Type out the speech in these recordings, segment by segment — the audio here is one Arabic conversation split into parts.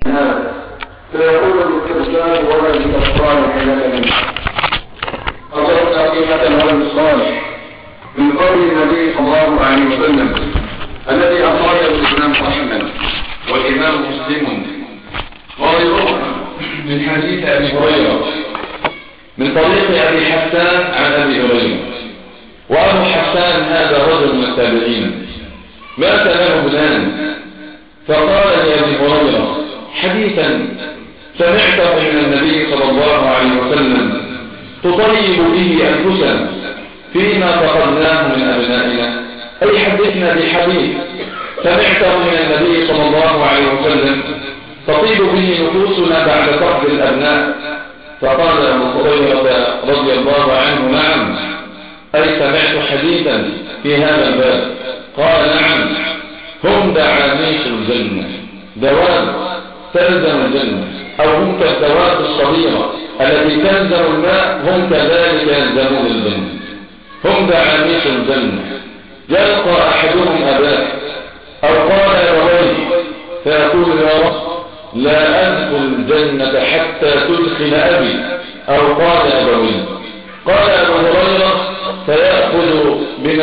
هذا فيقول بالإرشاد ولا بالأفضال حينك منه. أصبت قيمة الولد الصالح من قول النبي صلى الله عليه وسلم الذي أخرجه الإمام أحمد والإمام مسلم وغيرهم من حديث أبي هريرة من طريق أبي حسان عن أبي هريرة. وأبو حسان هذا رجل من التابعين مات له ابنان، فقال لأبي هريرة حديثا سمعته من النبي صلى الله عليه وسلم تطيب به أنفسنا فيما فقدناه من أبنائنا، أي حدثنا بحديث سمعته من النبي صلى الله عليه وسلم تطيب به نفوسنا بعد فقد الأبناء. فقال أبو هريرة رضي الله عنه نعم، أي سمعت حديثا في هذا الباب. قال نعم، هم دعاميش الجنة، دواب تلزم الجنة، أو هم كالدواب الصغيرة التي تلزم الماء، هم كذلك يلزمون الجنة، هم دعاميش الجنة. يلقى أحدهم أباه أو قال أبويه فيقول يا رب لا أدخل الجنة حتى تدخل أبي أو قال أبويه. قال أبو هريرة فيأخذ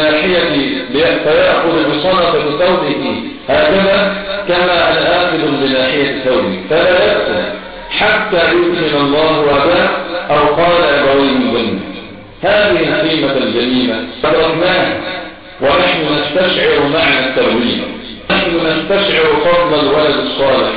بصنفة ثوبه هكذا كما أن آخذ بناحية ثوبه، فلا يأخذ حتى يدخل الله أباه أو قال أبويه الجنة. هذه القيمة الجميلة أدركناها ونحن نستشعر معنى الترويج، نحن نستشعر فضل الولد الصالح.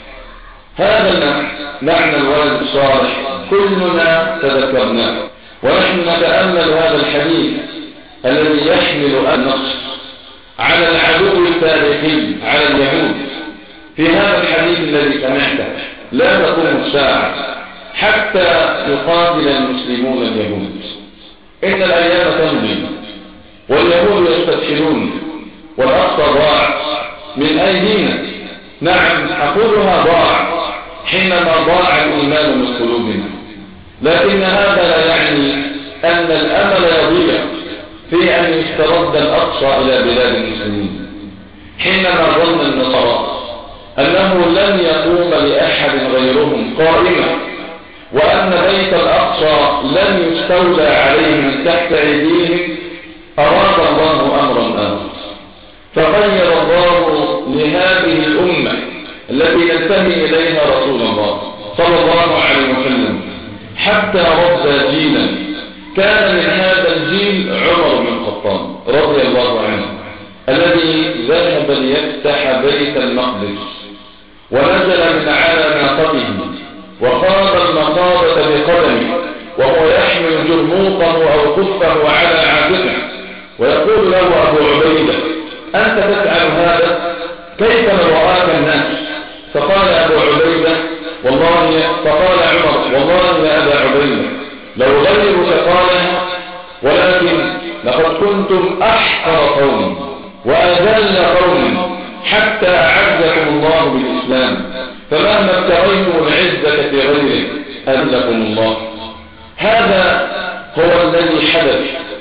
هذا معنى الولد الصالح كلنا تذكرناه، ونحن نتأمل هذا الحديث الذي يحمل النصر على العدو التاريخي على اليهود. في هذا الحديث الذي سمعته لا تقوم الساعة حتى يقاتل المسلمون اليهود. إن الأيام تمضي واليهود يستفشلون والأقصى ضاع من أيدينا. نعم أقولها ضاع حينما ضاع الإيمان من قلوبنا، لكن هذا لا يعني أن الأمل يضيع في أن يسترد الأقصى إلى بلاد المسلمين. حينما ظن النصارى أنه لن يقوم لأحد غيرهم قائمة، وأن بيت الأقصى لن يستولى عليه من تحت أيديهم، أراد الله أمرا آخر، فغير الله لهذه الأمة التي ننتمي إليها رسول الله صلى الله عليه وسلم حتى ربى جيلا. كان من هذا الجيل عمر بن الخطاب رضي الله عنه الذي ذهب ليفتح بيت المقدس ونزل من على ناقته وخاض المخاضة بقدمه وهو يحمل جرموقه أو كفه على عاتقه، ويقول له أبو عبيدة أنت تفعل هذا؟ كيف رآك الناس؟ فقال أبو عبيدة فقال عمر والله يا أبا عبيدة لو غيرك قالها، ولكن لقد كنتم أحقر قوم وأذل قوم حتى أعزكم الله بالإسلام، فمهما ابتغيتم العزة في غيره أذلكم الله. هذا هو الذي حدث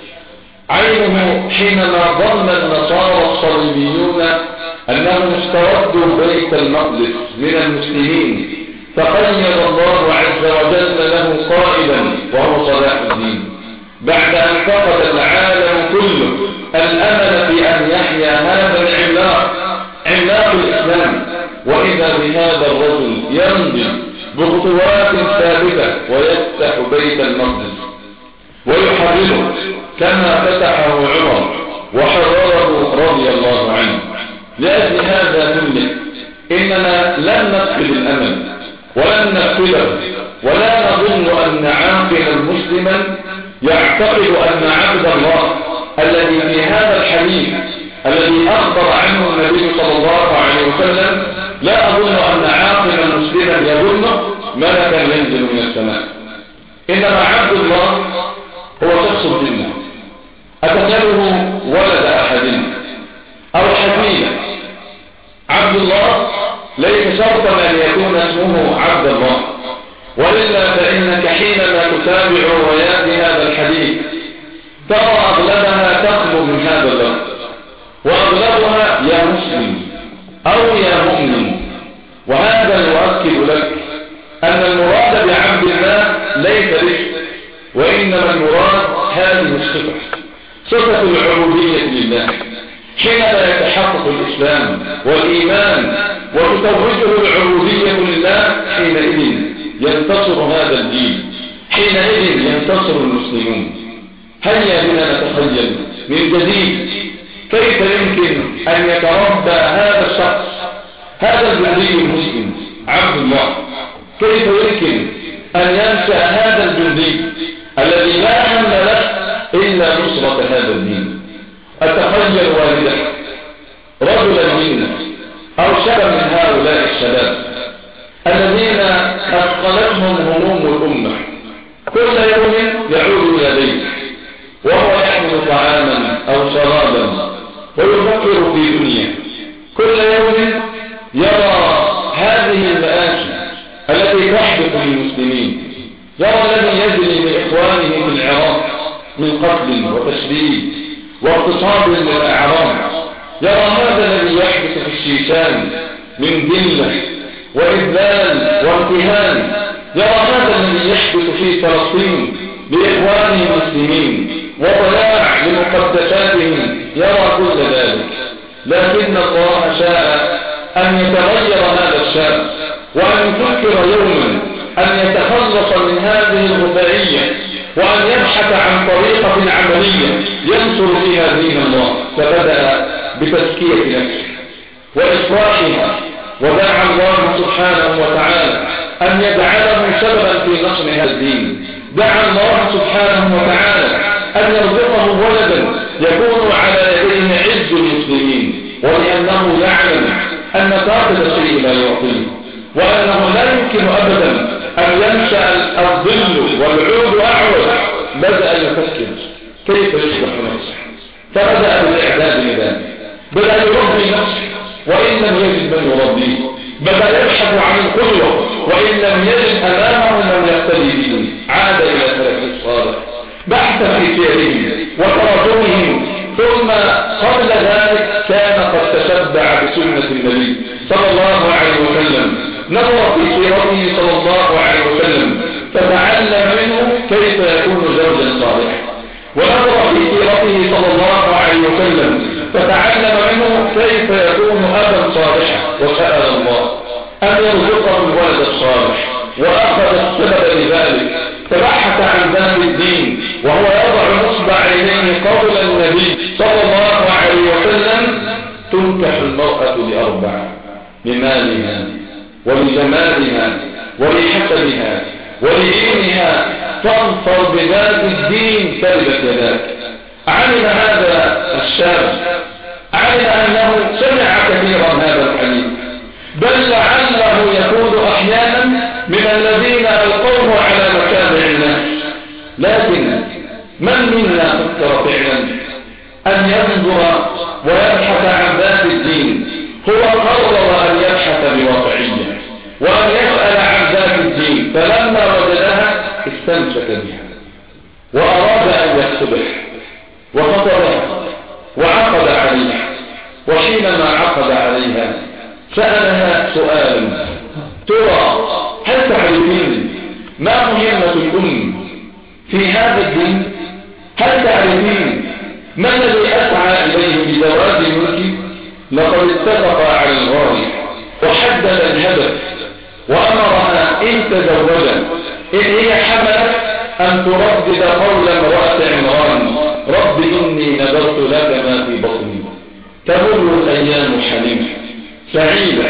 عينه حينما ظن النصارى الصليبيون أنهم استردوا بيت المقدس من المسلمين، فقيد الله عز وجل له قائدا وهو صلاح الدين بعد أن فقد العالم كله الأمل في أن يحيا هذا عملاق الإسلام. وإذا بهذا الرجل يمضي بخطوات ثابتة ويفتح بيت المقدس ويحرره كما فتحه عمر وحرره رضي الله عنه. لأجل هذا كله إننا لن نفقد الأمل ولن نفقده، ولا نظن أن عاقلا مسلما يعتقد أن عبد الله الذي في هذا الحديث الذي أخبر عنه النبي صلى الله عليه وسلم، لا أظن أن عاقلا مسلما يظنه ملكا ينزل من السماء. إنما عبد الله هو شخص الجنة أتخيله ولد أحدنا أو حفيدا. عبد الله ليس شرطا أن يكون اسمه عبد الله، وإلا فإنك حينما تتابع روايات هذا الحديث ترى أغلبها تخلو من هذا اللفظ، وأغلبها يا مسلم أو يا مؤمن، وهذا يؤكد أؤكد لك أن المراد بعبد الله ليس بك، وإنما المراد هذه الصفة، صفة العبودية لله. حينما يتحقق الإسلام والإيمان وتتوجه العبودية لله، حينئذ ينتصر هذا الدين، حينئذ ينتصر المسلمون. هيا بنا نتخيل من جديد كيف يمكن أن يتربى هذا الشخص، هذا الجندي المسلم عبد الله، كيف يمكن أن ينشأ هذا الجندي الذي لا هم له إلا نصرة هذا الدين. أتخيل والده رجلا منا أو شبا من هؤلاء الشباب الذين أثقلتهم هموم الأمة، كل يوم يعود إلى بيته وهو يحمل طعاما أو شرابا ويفكر في دنيا، كل يوم يرى هذه المآسي التي تحدث للمسلمين، يرى الذي يجري لإخوانه في العراق من قتل وتشديد واغتصاب للأعراض، يرى هذا الذي يحدث في الشيشان من ذلة وإذلال وامتهان، يرى هذا الذي يحدث في فلسطين لإخوانه المسلمين وضياع لمقدساتهم، يرى كل ذلك. لكن الله شاء أن يتغير هذا الشاب وأن يفكر يوما أن يتخلص من هذه الغثائية وأن يبحث عن طريقة عملية ينصر فيها دين الله، فبدأ بتزكية نفسه وإصلاحها، ودعا الله سبحانه وتعالى أن يجعله سببا في نصر هذا الدين. دعا الله سبحانه وتعالى أن يرزقه ولدا يكون على يديه عز المسلمين، ولأنه يعلم أن فاقد الشيء لا يعطيه، وأنه لا يمكن أبدا أن ينشأ الظل والعود أعوج. بدأ يفكر كيف يصلح نفسه، فبدأ بالإعداد لذلك، بدأ يربي نفسه وإن لم يجد من يربيه، بدأ يبحث عن القدوة وإن لم يجد أمامه من يقتدي به، عاد إلى سلف الصالح، بحث في سيرهم وتراجمهم، ثم قبل ذلك كان قد تشبع بسنة النبي صلى الله عليه وسلم، نظر في سيرته صلى الله عليه وسلم فتعلم منه كيف يكون زوجا صالحا، ونظر في سيرته صلى الله عليه وسلم فتعلم منه كيف يكون أبا صالحا، وسأل الله أن يرزقه الولد الصالح، وأخذ السبب لذلك، تبحث عن ذات الدين وهو يضع نصب عينيه قول النبي صلى الله عليه وسلم: تنكح المرأة لأربع: لمالها ولجمالها ولحسبها ولدينها، فانصر بذات الدين تربت يداك. علم هذا الشاب، علم أنه سمع كثيرا هذا الحديث، بل لعله يكون أحيانا من الذين ألقوه على مكابع الناس، لكن من منا فكر فعلا أن ينظر ويبحث عن ذات الدين؟ هو قرر أن يبحث بواقعية وأن يسأل عن ذات الدين، فلما وجدها استمسك بها وأراد أن يكتبها وخطبها وعقد عليها، وحينما عقد عليها سألها سؤالا: ترى هل تعرفين ما مهمة الأم في هذا الدين؟ هل تعرفين ما الذي أسعى إليه بزواج الملك؟ لقد اتفق على الغاية وحدد الهدف، وأمرها إن تزوجت إن هي حملت أن تردد قول امرأة عمران: رب إني نذرت لك ما في بطني. تمر الأيام حليمة سعيدة،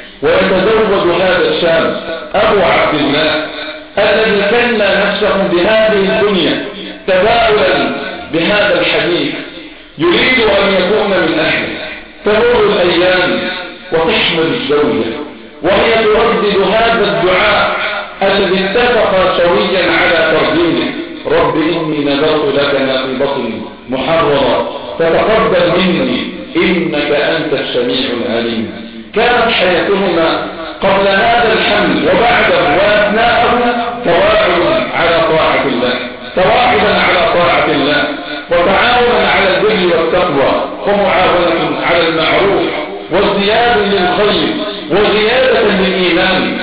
ويتزوج هذا الشاب أبو عبد الله الذي كلى نفسه بهذه الدنيا تفاؤلا بهذا الحديث، يريد أن يكون من أهله. تمر الأيام وتحمل الزوجة وهي تردد هذا الدعاء الذي اتفق سويا على ترديده: رب إني نذرت لك ما في بطني محررا فتقبل مني إنك أنت السميع العليم. كانت حياتهما قبل هذا الحمل وبعده وأثناءه تواعد على طاعة الله، تواعدا على طاعة الله، وتعاونا على البر والتقوى، ومعاونة على المعروف، وازدياد للخير وزيادة للإيمان.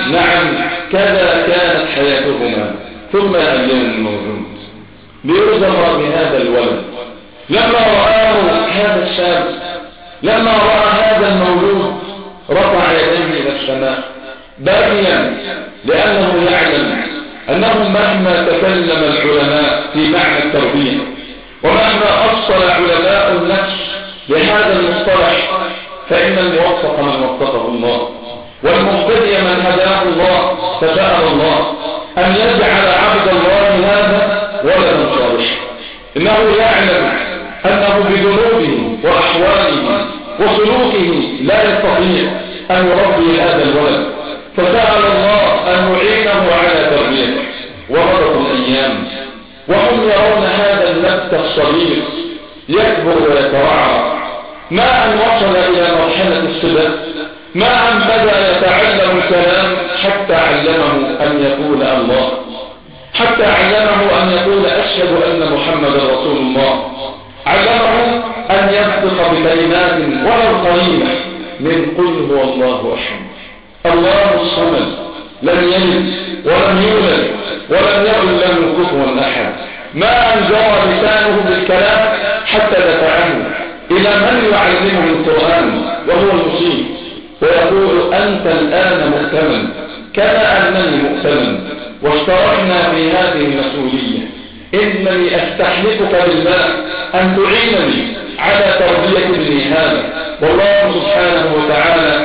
نعم كذا كانت حياتهما. ثم اليوم الموجود بيرزق بهذا الولد. لما رآه هذا الشاب، لما رأى هذا المولود رفع يديه إلى السماء باكيا، لأنه يعلم أنه مهما تكلم العلماء في معنى التربية ومهما أفصل علماء النفس بهذا المصطلح، فإن الموفق من وفقه الله والمهتدي من هداه الله. فسأل الله أن يجعل عبد الله هذا ولدا صالحا. إنه يعلم أنه بذنوبه وأحواله وسلوكه لا يستطيع أن يربي هذا الولد، فسأل الله أن يعينه على تربيته. ومضت الأيام وهم يرون هذا النبت الصغير يكبر ويترعرع، ما أن وصل إلى مرحلة الصبا، ما أن بدأ يتعلم الكلام حتى علمه أن يقول الله، حتى علمه أن يقول أشهد أن محمد رسول الله، علمه أن ينطق بكلمات ولو قليلة من قل هو الله أحد الله الصمد لم يلد ولم يولد ولم يكن له كفوا أحد. ما أن جرى لسانه بالكلام حتى دفعه إلى من يعلمه القرآن وهو المصيب ويقول أنت الآن مؤتمن كما أنني مؤتمن، واشتركنا في هذه المسؤولية. إنني أستحلفك بالله أن تعينني على تربية ابني هذا، والله سبحانه وتعالى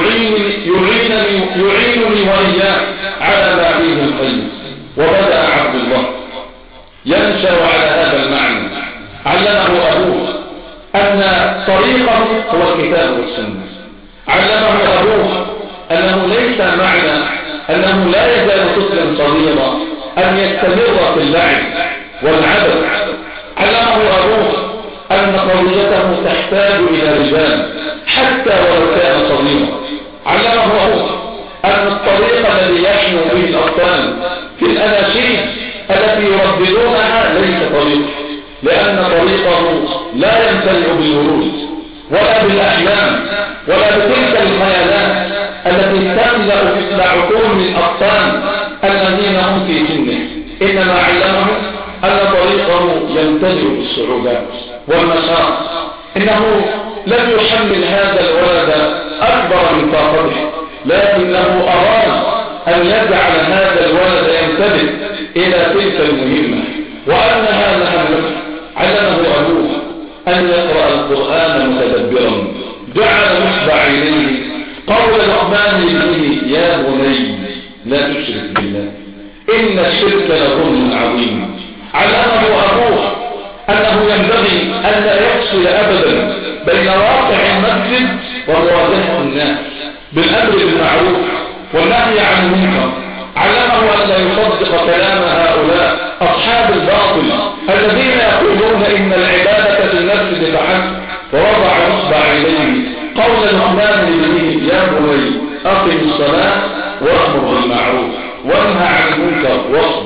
يعينني وإياه على ما فيه الخير. وبدأ عبد الله ينشأ على هذا المعنى. علمه أبوه أن طريقه هو الكتاب والسنة. علمه أبوه أنه ليس معنى أنه لا يزال طفلا صغيرا أن يستمر في اللعب والعبث. علمه أبوه أن قضيته تحتاج إلى رجال حتى ولو كان صغيرا. علمه أبوه أن الطريق الذي يحنو به الأطفال في الأناشيد التي يرددونها ليس طريق، لأن طريقه لا يمتلئ بالورود ولا بالأحلام ولا بتلك الخيالات التي تملأ عقول الأطفال الذين هم في سنه. إنما علمه أن طريقه يمتلئ بالصعوبات والمشاق. إنه لم يحمل هذا الولد أكبر من طاقته، لكنه أراد أن يجعل هذا الولد ينتبه إلى تلك المهمة وأنها مهمته. علمه أبوه أن يقرأ القرآن متدبرا. جعل نصب عينيه قول لقمان لابنه يا بني لا تشرك بالله إن الشرك لظلم عظيم. علمه أبوه أنه ينبغي أن لا يفصل أبدا بين واقع المسجد ومواجهة الناس بالأمر بالمعروف والنهي عن المنكر. علمه أن لا يصدق كلام هؤلاء أصحاب الباطل الذين يقولون إن العبادة في المسجد فحسب. ووضع نصب عينيه قول لقمان لابنه يا بني أقم الصلاة وأمر بالمعروف وانهى عن المنكر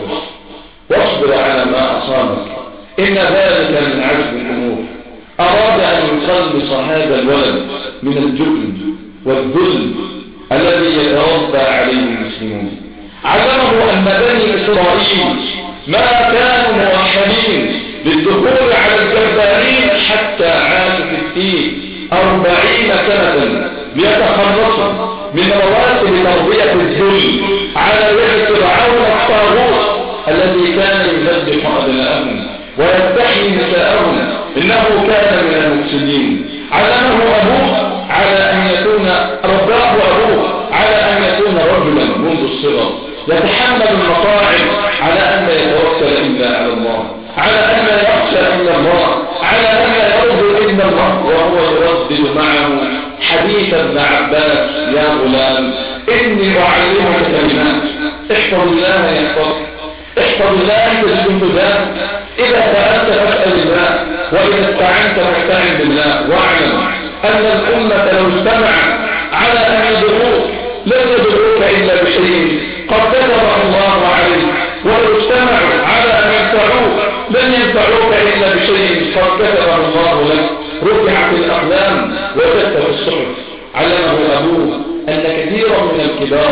واصبر على ما أصابك إن ذلك من عزم الأمور. أراد أن يخلص هذا الولد من الجبن والذل الذي يتربى عليه المسلمون. علمه أن بني إسرائيل ما كانوا موحدين للدخول على الجبارين حتى عاشوا في الدين 40 سنة ليتخلصوا من رواتب تربية الذل على يد فرعون الطاغوت الذي كان يذبح أبناءهم ويستحيي نساءهم إنه كان من المفسدين. علمه أبوه على أن يكون رباه أبوه على أن يكون رجلا منذ الصغر يتحمل المصاعب على أن لا يتوكل إلا على الله، على أن لا يخشى إلا الله، على أن لا يرجو إلا الله. وهو يردد معه حديث ابن عباس يا غلام إني أعلمك كلمات احفظ الله يحفظك، احفظ الله تجد هداه، إذا سألت فاسأل الله وإذا استعنت فاستعن بالله. واعلم أن الأمة لو اجتمعت على أن يدعوك لن يدعوك إلا بشيء قد كتبه الله عليك، ولو اجتمعوا على أن ينفعوك لن ينفعوك إلا بشيء قد كتبه الله لك. رفعت الأقلام وكتب الصحف. علمه أبوه أن كثيرا من الكبار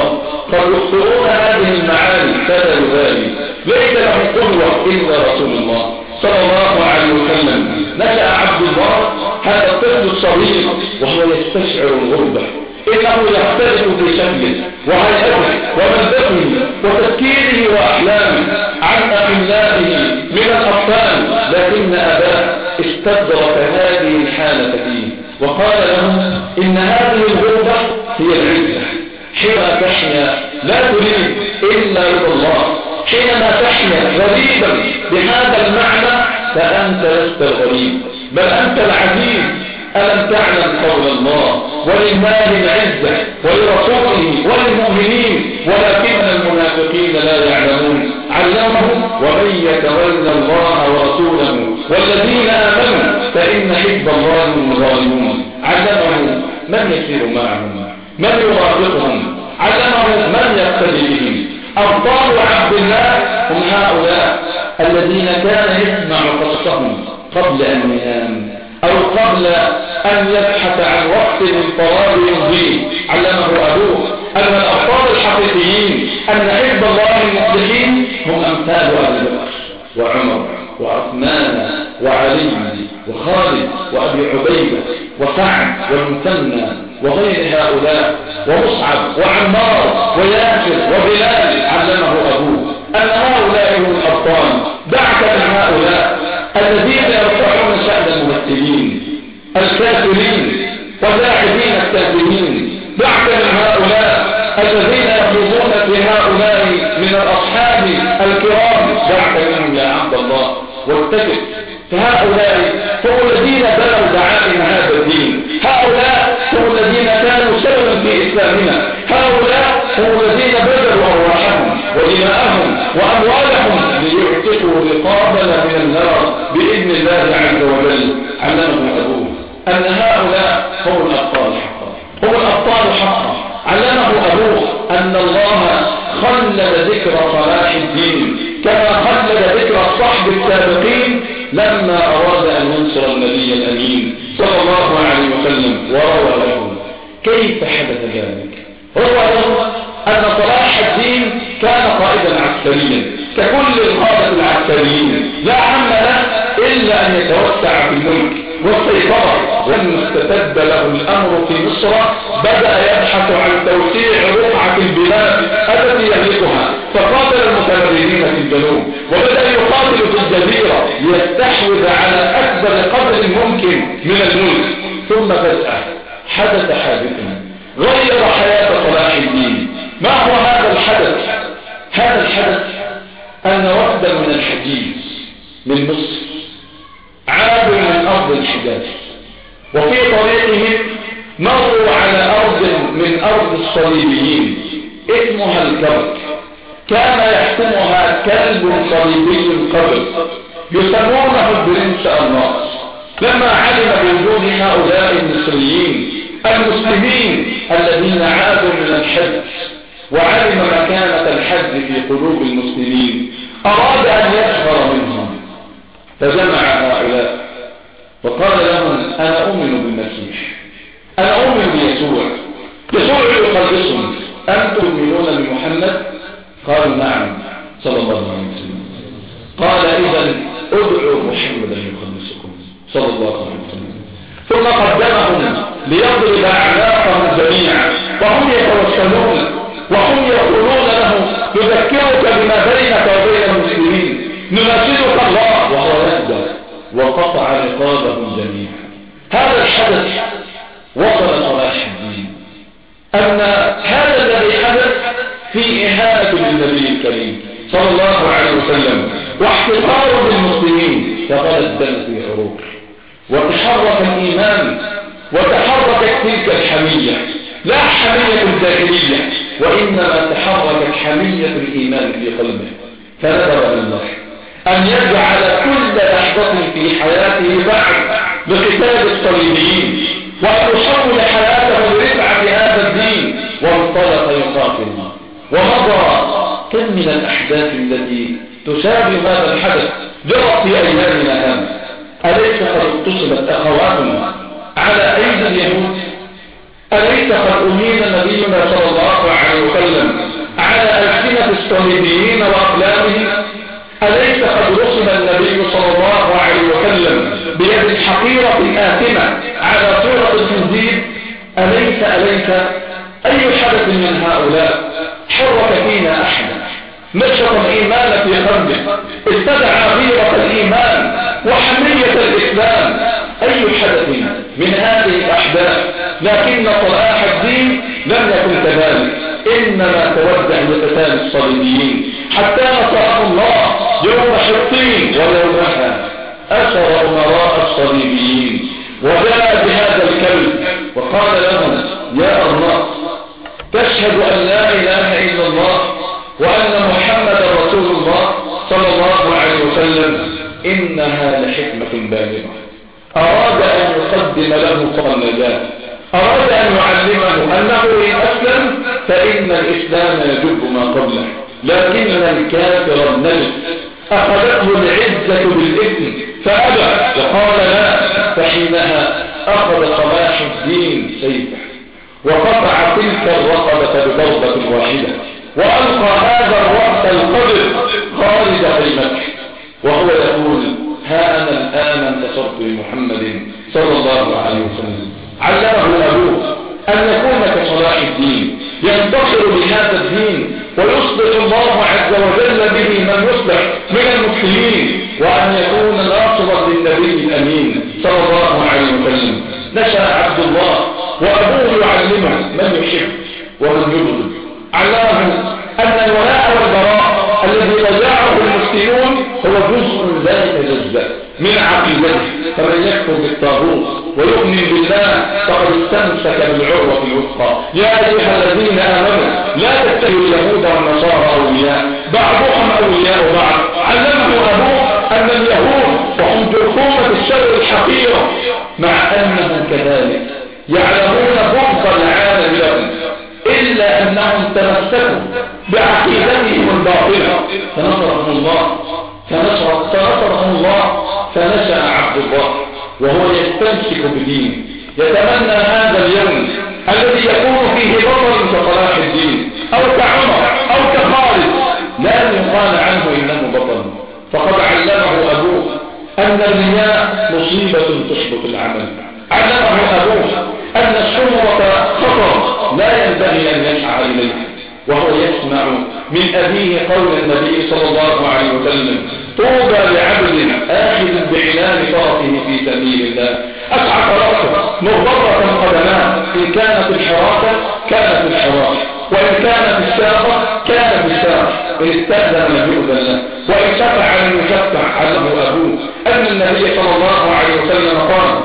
قد يخطئون هذه المعاني فلا يبالي، ليس له قدوة إلا رسول الله صلى الله عليه وسلم. نشأ عبد الله هذا الطفل الصغير وهو يستشعر الغربة، إنه يختلف في شكله وهيئته وملبسه وتفكيره وأحلامه عن أخلائه من الأطفال، لكن أباه استدرك هذه الحالة فيه وقال له إن هذه الغربة هي العزة. حينما تحيا لا تريد إلا رضا الله، حينما تحيا غريبا بهذا المعنى فأنت لست الغريب بل أنت العزيز. ألم تعلم قول الله ولله العزة ولرسوله وللمؤمنين ولكن المنافقين لا يعلمون. علمهم ومن يتولى الله ورسوله والذين آمنوا فإن حزب الله هم الغالبون. علمهم من يسير معهم، من يرافقهم، علمهم من يقتدي بهم. أبطال عبد الله هم هؤلاء الذين كان يسمع قصصهم قبل أن ينام أو قبل أن يبحث عن وقت للفراغ يمضيه. علمه أبوه أن الأبطال الحقيقيين أن حزب الله المصلحين هم أمثال أبي بكر وعمر وعثمان وعلي وخالد وأبي عبيدة وسعد والمثنى وغير هؤلاء ومصعب وعمار وياسر وبلال. علمه أبوه أن هؤلاء هم الأبطال. دعك من هؤلاء الذين يرفعون شأن الممثلين الكافرين ولاعبين الكافرين. دعك من هؤلاء الذين يخوضون في هؤلاء من الأصحاب الكرام. دعك منهم يا عبد الله واتقف. فهؤلاء هم الذين بلغوا دعائم هذا الدين، هؤلاء هم الذين كانوا سببا في إسلامنا، هؤلاء هم الذين بذلوا أرواحهم ودماءهم وأموالهم ليعتقوا رقابنا من النار بإذن الله عز وجل. علمه أبوه أن هؤلاء هم الأبطال حقا، هم الأبطال حقا. علمه أبوه أن الله خلد ذكر صلاح الدين كما خلد ذكر الصحب السابقين لما أراد أن ينصر النبي الأمين صلى الله عليه وسلم. وروى له كيف حدث ذلك. روى له أن صلاح الدين كان قائدا عسكريا ككل القادة العسكريين، لا هم له إلا أن يتوسع في الملك والسيطرة. ولما استتب له الأمر في مصر بدأ يبحث عن توسيع رقعة البلاد التي يملكها، فقاتل المتمردين في الجنوب وبدأ يقاتل في الجزيرة يستحوذ على أكبر قدر ممكن من الملك. ثم فجأة حدث حادث غير حياة صلاح الدين. ما هو هذا الحدث؟ هذا الحدث أن وفدا من الحجيز من مصر عادوا من أرض الحجاز، وفي طريقهم مروا على أرض من أرض الصليبيين اسمها الكرك، كان يحكمها كلب صليبي قبل يسمونه البرنس الراس. لما علم بوجود هؤلاء المصريين المسلمين الذين عادوا من الحج وعلم مكانة الحج في قلوب المسلمين أراد أن يسخر منهم، فجمع هؤلاء وقال لهم أنا أؤمن بالمسيح، أنا أؤمن بيسوع، يسوع يخلصهم، أنتم تؤمنون بمحمد؟ قالوا نعم صلى الله عليه وسلم. قال إذن ادعوا محمدا يخلصكم صلى الله عليه وسلم. ثم قدمهم ليضرب أعناقهم جميعا وهم يتوسلون وهم يقولون له نذكرك بما بينك وبين المسلمين، نناشدك الله، وهو يهدى وقطع رقابهم جميعا. هذا الحدث وصل صلاح الدين أن هذا الذي حدث في إهانة للنبي الكريم صلى الله عليه وسلم واحتقار بالمسلمين، فقال الدم في عروق وتحرك الإيمان وتحركت تلك الحمية، لا حمية الجاهلية وإنما تحركت حمية الإيمان في قلبه، فنذر لله أن يجعل كل لحظة في حياته بعد بقتال الصليبيين وأن يحول حياته لرفعة هذا الدين، وانطلق يقاتل ومضى. كم من الأحداث التي تشابه هذا الحدث جرت في أيامنا هذه. أليس قد اغتصبت أخواتنا على أيدي اليهود؟ أليس قد أهين نبينا صلى الله عليه وسلم الصليبيين وأقلامهم؟ أليس قد رسم النبي صلى الله عليه وسلم بيد حقيرة آثمة على صورة الخنزير؟ أليس أي حدث من هؤلاء حرك فينا أحدا نشط الإيمان في قلبه، استدعى غيرة الإيمان وحمية الإسلام؟ أي حدث من هذه الأحداث؟ لكن صلاح الدين لم يكن كذلك، إنما توجه لقتال الصليبيين حتى نصره الله يوم حطين، ويومها أسر أمراء الصليبيين وجاء بهذا الكلب وقال لهم: يا أرناط، تشهد أن لا إله إلا الله وأن محمد رسول الله صلى الله عليه وسلم؟ إنها لحكمة بالغة. أراد أن يقدم له طرق النجاة، أراد أن يعلمه أنه إن أسلم فإن الإسلام يجب ما قبله، لكن الكافر النجس أخذته العزة بالإثم فأبى وقال لا. فحينها أخذ صلاح الدين سيفه وقطع تلك الرقبة بضربة واحدة، وألقى هذا الرأس القبر خارج خيمته وهو يقول: ها أنا الآن انتصرت لمحمد صلى الله عليه وسلم. علمه أبوه أن يكون كصلاح الدين ينتصر بهذا الدين ويصلح الله عز وجل به من يصلح من المسلمين، وأن يكون ناصرا للنبي الأمين صلى الله عليه وسلم. نشأ عبد الله وأبوه يعلمه من يحب ومن يبغض، علمه أن الولاء والبراء الذي وزعه المسلمون هو جزء لا يتجزأ من عقيدته، فمن يكفر بالطاغوت ويؤمن بالله فقد استمسك بالعروة الوثقى. يا أيها الذين آمنوا لا تتخذوا اليهود والنصارى أولياء بعضهم أولياء بعض. علمه أبوه أن اليهود وهم جرثومة الشر الحقيرة، مع أنهم كذلك يعلمون بغض العالم لهم، إلا أنهم تمسكوا بعقيدتهم الباطلة فنصرهم الله فنشأ عبد الله وهو يستمسك بدينه، يتمنى هذا اليوم الذي يكون فيه بطل كصلاح الدين أو كعمر أو كخالد، لا يقال عنه إنه بطل، فقد علمه أبوه أن الرياء مصيبة تحبط العمل. علمه أبوه أن الشهرة خطر لا ينبغي أن يسعى إليه، وهو يسمع من أبيه قول النبي صلى الله عليه وسلم: طوبى لعبد آخذ بعنان فرسه في سبيل الله، أسعى فرسه مغبرة قدماه، إن كانت الحراسة كانت الحراسة، وإن كانت الساقة كانت الساقة، إن استأذن لم يؤذن له، وإن شفع لم يشفع. علمه أبوه أن النبي صلى الله عليه وسلم قال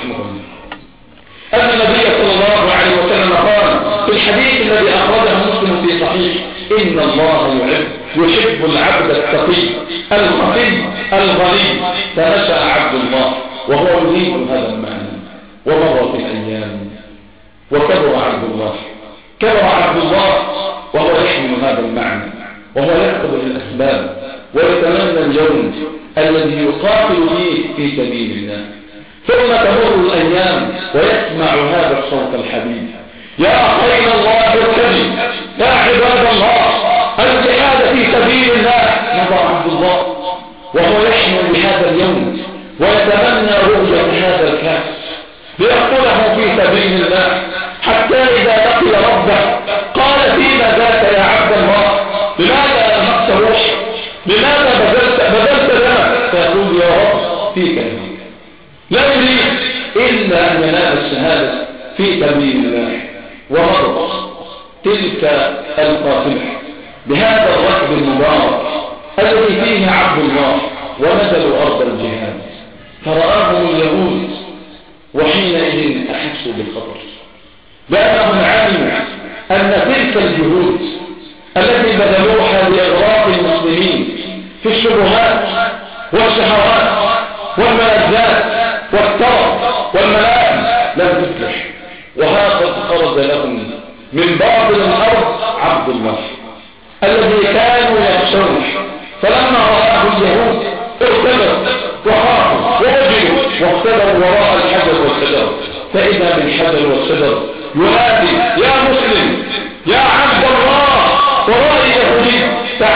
في الحديث الذي أخرجه مسلم في صحيح: إن الله يحب العبد التقي الخفي الغني. فنشأ عبد الله وهو يريد هذا المعنى، ومرت الأيام وكبر عبد الله وهو يحمل هذا المعنى، وهو يأخذ الأسباب ويتمنى اليوم الذي يقاتل فيه في سبيل الله. ثم تمر الأيام ويسمع هذا الصوت الحبيب: يا خير الله اركبي، يا عباد الله الجهاد في سبيل الله. نظر عبد الله وهو يحمل بهذا اليوم ويتمنى رؤية هذا الكاس ليقتله في سبيل الله، حتى إذا لقي ربه قال: فيما ذاك يا عبد الله؟ لماذا أنهكت روحي؟ لماذا بذلت دمك؟ فيقول: يا رب فيك الموت، لا يريد إلا أن ينال الشهادة في سبيل الله. ومضت تلك القافلة بهذا الركب المبارك الذي فيه عبد الله، ونزلوا أرض الجهاد فرآهم اليهود، وحينئذ أحسوا بالخطر، لأنهم علموا أن تلك الجهود التي بذلوها لإغراق المسلمين في الشبهات والشهوات والملذات والترف والملاعب لم تفلح، وهكذا خرج لهم من باطن الأرض عبد الله الذي كانوا يخشون. فلما رآه اليهود ارتدوا وخافوا ووجدوا واختبروا وراء الحجر والشجر، فإذا بالحجر والشجر ينادي: يا مسلم، يا عبد الله. وراء اليهودي: تعال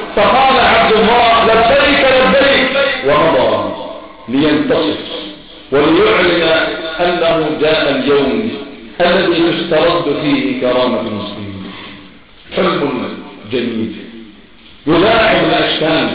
فقال عبد الله لبيك لبيك ومضى لينتصر وليعلن أنه جاء اليوم الذي تسترد فيه كرامة المسلمين. حلم جميل يلاعب الأشكال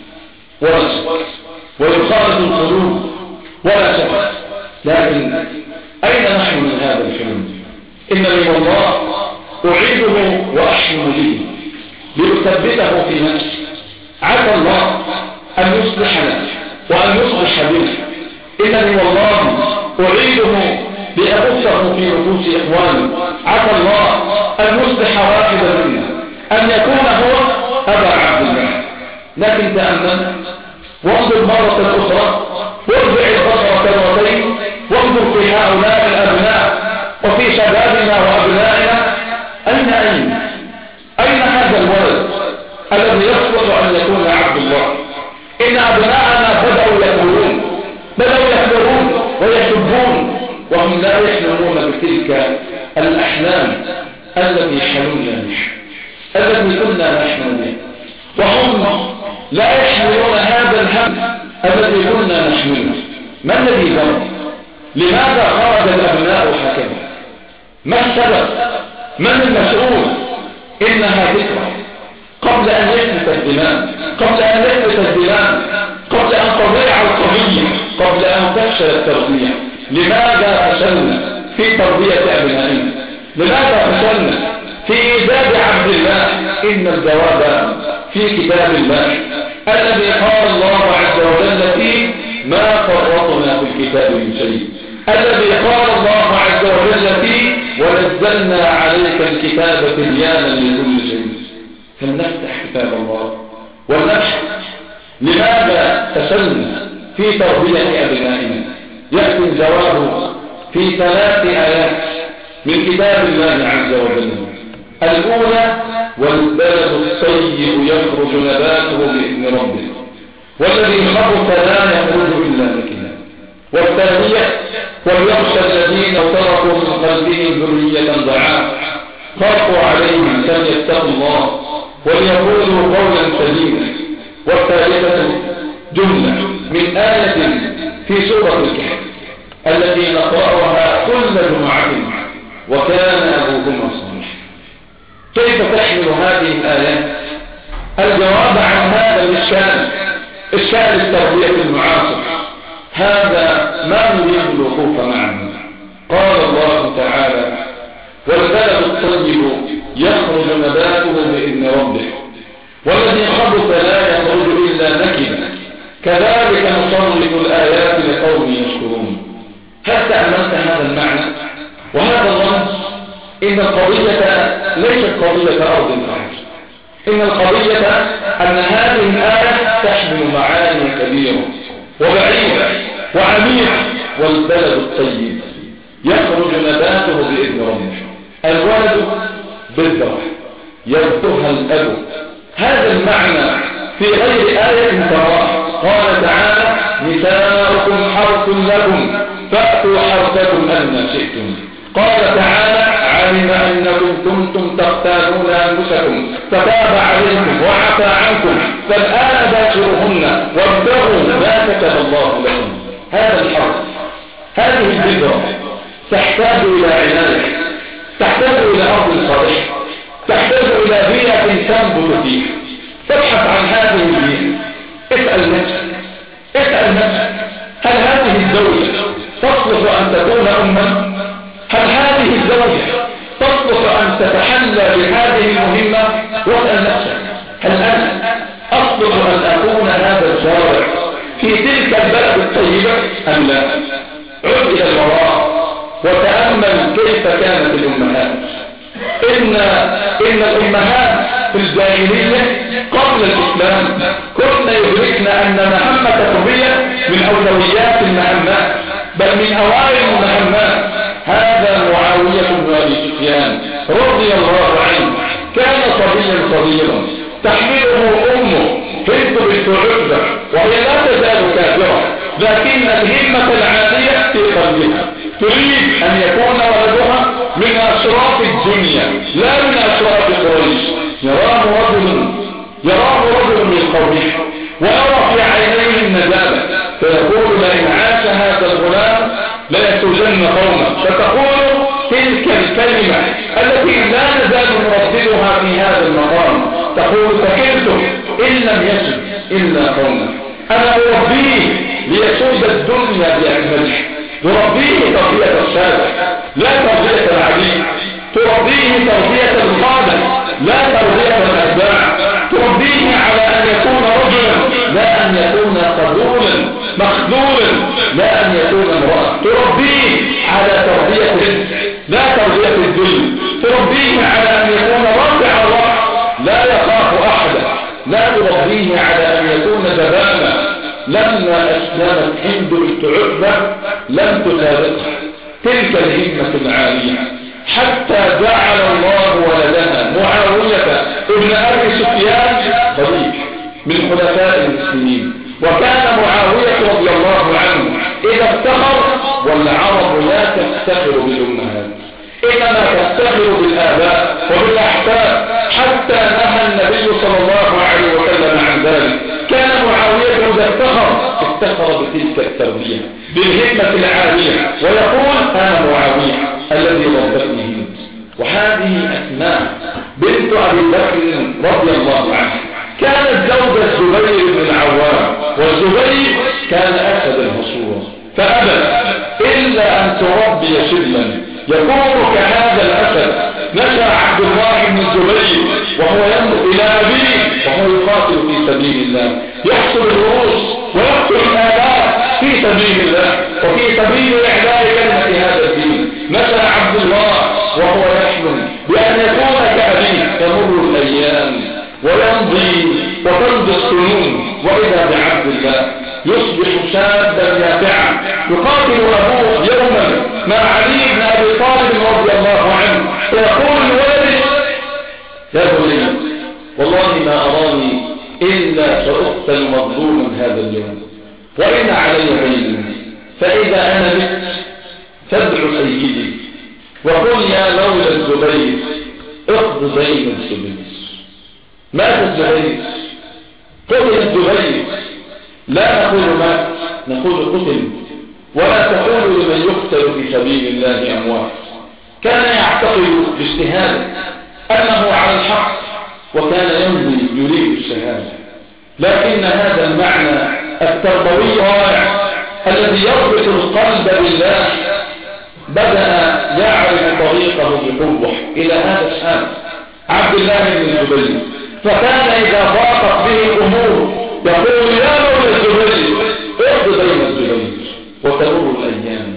ويخالط القلوب ولا شك، لكن أين نحن من هذا الحلم؟ إنني والله أعيده وأحلم به لأثبته في نفسي. عسى الله أن يصلحنا وأن يصلح بنا. إنني والله أعيده لأبثه في نفوس إخواني. عسى الله أن يصلح واحدا منا أن يكون هو أبا عبد الله. لكن تأمل وانظر مرة أخرى وارجع البصر كرتين وانظر في هؤلاء الأبناء وفي شبابنا وأبنائنا. أين هذا الولد الذي يصلح أن يكون عبد الله؟ إن أبناءنا بدأوا يكبرون ويشبون وهم لا يحلمون بتلك الأحلام التي حلمنا بها، التي كنا نحلم بها، وهم لا يحملون هذا الهم الذي كنا نحمله. ما الذي ذنب؟ لماذا خرج الأبناء هكذا؟ ما السبب؟ من المسؤول؟ إنها ذكرى قبل أن يثبت الدماء، قبل أن تضيع القضية، قبل أن تفشل التربية. لماذا فشلنا في تربية أبنائنا؟ لماذا فشلنا في إيجاد عبد الله؟ إن الجواب في كتاب الله الذي قال الله عز وجل فيه ما فرطنا في الكتاب من شيء، الذي قال الله عز وجل فيه ونزلنا عليك الكتاب تبيانا لكل شيء. فلنفتح كتاب الله ونبحث لماذا فشلنا في تربية أبنائنا. يأتي الجواب في 3 آيات من كتاب الله عز وجل. الأولى والبلد الطيب يخرج نباته بإذن ربه والذي خبث لا يخرج إلا نكدا. والثانية وليخشى الذين تركوا من قلبهم ذرية ضعافا خافوا عليهم فليتقوا الله وليقولوا قولا سديدا. والثالثة جملة من آية في سورة الكهف التي نقرأها كل جمعة وكان أبوهما صالحا. كيف تحمل هذه الآيات الجواب عن هذا الإشكال التربية المعاصر؟ هذا ما نريد الوقوف معه. قال الله تعالى والبلد الطيب يخرج نباته بإذن ربه والذي خبث لا يخرج إلا نكدا كذلك نصرف الآيات لقوم يشكرون. هل تأملت هذا المعنى وهذا الرمز؟ إن القضية ليست قضية أرض فحسب، إن القضية أن هذه الآية تحمل معاني كبيرة وبعيدة وعميقة. والبلد الطيب يخرج نباته بإذن ربه. الولد بالذرة يذبحها الأب. هذا المعنى في غير آية تراه. قال تعالى نساؤكم حرث لكم فأتوا حرثكم أن شئتم. قال تعالى علم أنكم كنتم تختارون أنفسكم فتاب عليكم وعفى عنكم فالآن باشرهن وابتغوا ما كتب الله لكم. هذا الحرث، هذه البذرة تحتاج إلى عناية، تحتاج إلى أرض صالحة، تحتاج إلى بيئة تنبت فيها. تبحث عن هذه البيئة. اسأل نفسك هل هذه الزوجة تصلح أن تكون أما؟ هل هذه الزوجة تصلح أن تتحلى بهذه المهمة؟ واسأل نفسك هل أنا أصلح أن أكون هذا الزارع في تلك البلد الطيبة أم لا؟ عد إلى الوراء وتأمل كيف كانت الأمهات. إن الأمهات في الجاهلية قبل الإسلام كنا يدركن أن مهمة التربية من أولويات المهمات بل من أوائل المهمات. هذا معاوية بن أبي سفيان رضي الله عنه كان صبيا صغيرا تحمله أمه هند بنت عتبة وهي لا تزال كافرة، لكن الهمة العالية في قلبها تريد أن يكون ولدها من أشراف الدنيا لا من أشراف قريش. يراه رجل التربيح ويرى في عينيه الندامة، فيقول لئن عاش هذا الغلام ليسجن قومه. فتقول تلك الكلمة التي لا نزال نرددها في هذا المقام، تقول فكرتم إن لم يسد إلا قومه، أنا أربيه ليسود الدنيا بأكمله، تربيه تربية الشارع لا تربية العبيد، تربيه تربية القادة لا تربية الأتباع، تربيه على أن يكون رجلا لا أن يكون قبولا مخذولا لا أن يكون امرأة، تربيه على تربية الرزق لا تربية الذل، تربيه على أن يكون رافع الرأس لا يخاف أحدا، لا تربيه على أن يكون جبانا. لما أسلمت هند بنت عتبة لم تسابقها تلك الهمة العالية، حتى جعل الله ولدها معاوية ابن أبي سفيان خليفة من خلفاء المسلمين. وكان معاوية رضي الله عنه إذا افتخر، والعرب لا تفتخر بالأمهات إنما تفتخر بالآباء وبالأحفاد، حتى نهى النبي صلى الله عليه وسلم عن ذلك. كان معاوية إذا افتخر بتلك التربية بالهمة العالية ويقول أنا معاوية الذي ربتني هند. وهذه أسماء بنت أبي بكر رضي الله عنه كانت زوجة الزبير بن العوام، والزبير كان أسد الهصور، فأبى إلا أن تربي شبلا يكون كهذا الأسد. نشأ عبد الله بن الزبير وهو ينظر إلى أبيه وهو يقاتل في سبيل الله، يحصل الرؤوس ويقتل الآلاف في سبيل الله وفي سبيل إعلاء كلمة هذا الدين. نشأ عبد الله وهو يحلم بأن يكون كأبيه. تمر الأيام ويمضي وتمضي السنون، وإذا بعبد الله يصبح شابا يافعا يقاتل أبوه يوما مع علي بن أبي طالب رضي الله عنه، فيقول الولد يا بني والله ما أراني إلا سأقتل مظلوما هذا اليوم، وإن علي دين، فإذا أنا مت فادع سيدي وقل يا مولى الزبير اقض دين الزبير. مات الزبير، قتل الزبير، لا نقول مات، نقول قتل، ولا تقول لمن يقتل في سبيل الله أموات. كان يعتقد باجتهاده أنه على الحق، وكان يمضي يريد الشهادة، لكن هذا المعنى التربوي الرائع الذي يربط القلب بالله بدأ يعرف طريقه بقوة إلى هذا الحال عبد الله بن الزبير. فكان إذا ضاقت به الأمور يقول يا مولى الزبير اقض دين الزبير. وتمر الأيام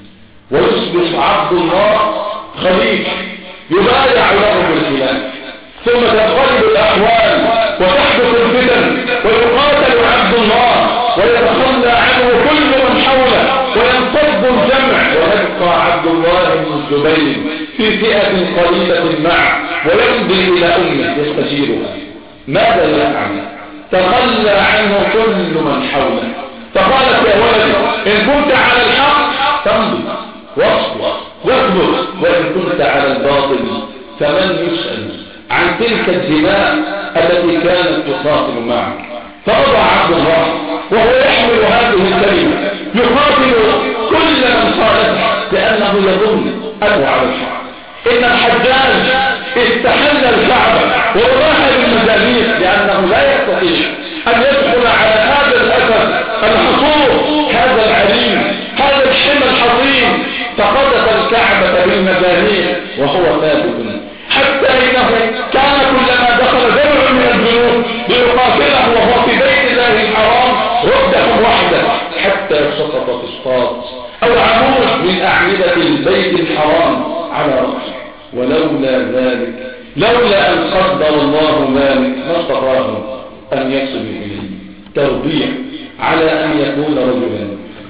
ويصبح عبد الله خليفة يبايع له بالخلاف، ثم تنقلب الأحوال وتحدث الفتن ويقاتل عبد الله ويتخلى عنه كل من حوله وينفض الجمع، ويبقى عبد الله بن الزبير في فئة قليلة معه ويمضي إلى أمه يستشيرها ماذا يفعل. تخلى عنه كل من حوله، فقالت يا ولدي إن كنت على الحق تمضي واصبر واثبت، وإن كنت على الباطل فمن يسأل عن تلك الدماء التي كانت تقاتل معه. فوضع عبد الله وهو يحمل هذه الكلمة يقاتل كل من خالفه لأنه يظن أنه على الحق. إن الحجاج استحل الكعبة وراح بالمزامير لأنه لا يستطيع أن يدخل على هذا الأسد الحصور، هذا العليم، هذا الحمى الحصين، فقذف الكعبة بالمزامير وهو ثابت، حتى إنه كان كلما دخل جمع من الجنود ليقاتله وهو في بيت الله الحرام ردهم وحده حتى سقط فسطاط أو عمود من أعمدة البيت الحرام على رأسه. ولولا ذلك، لولا أن قدر الله ذلك ما استطاع أن يصل إليه. تربية على أن يكون رجلا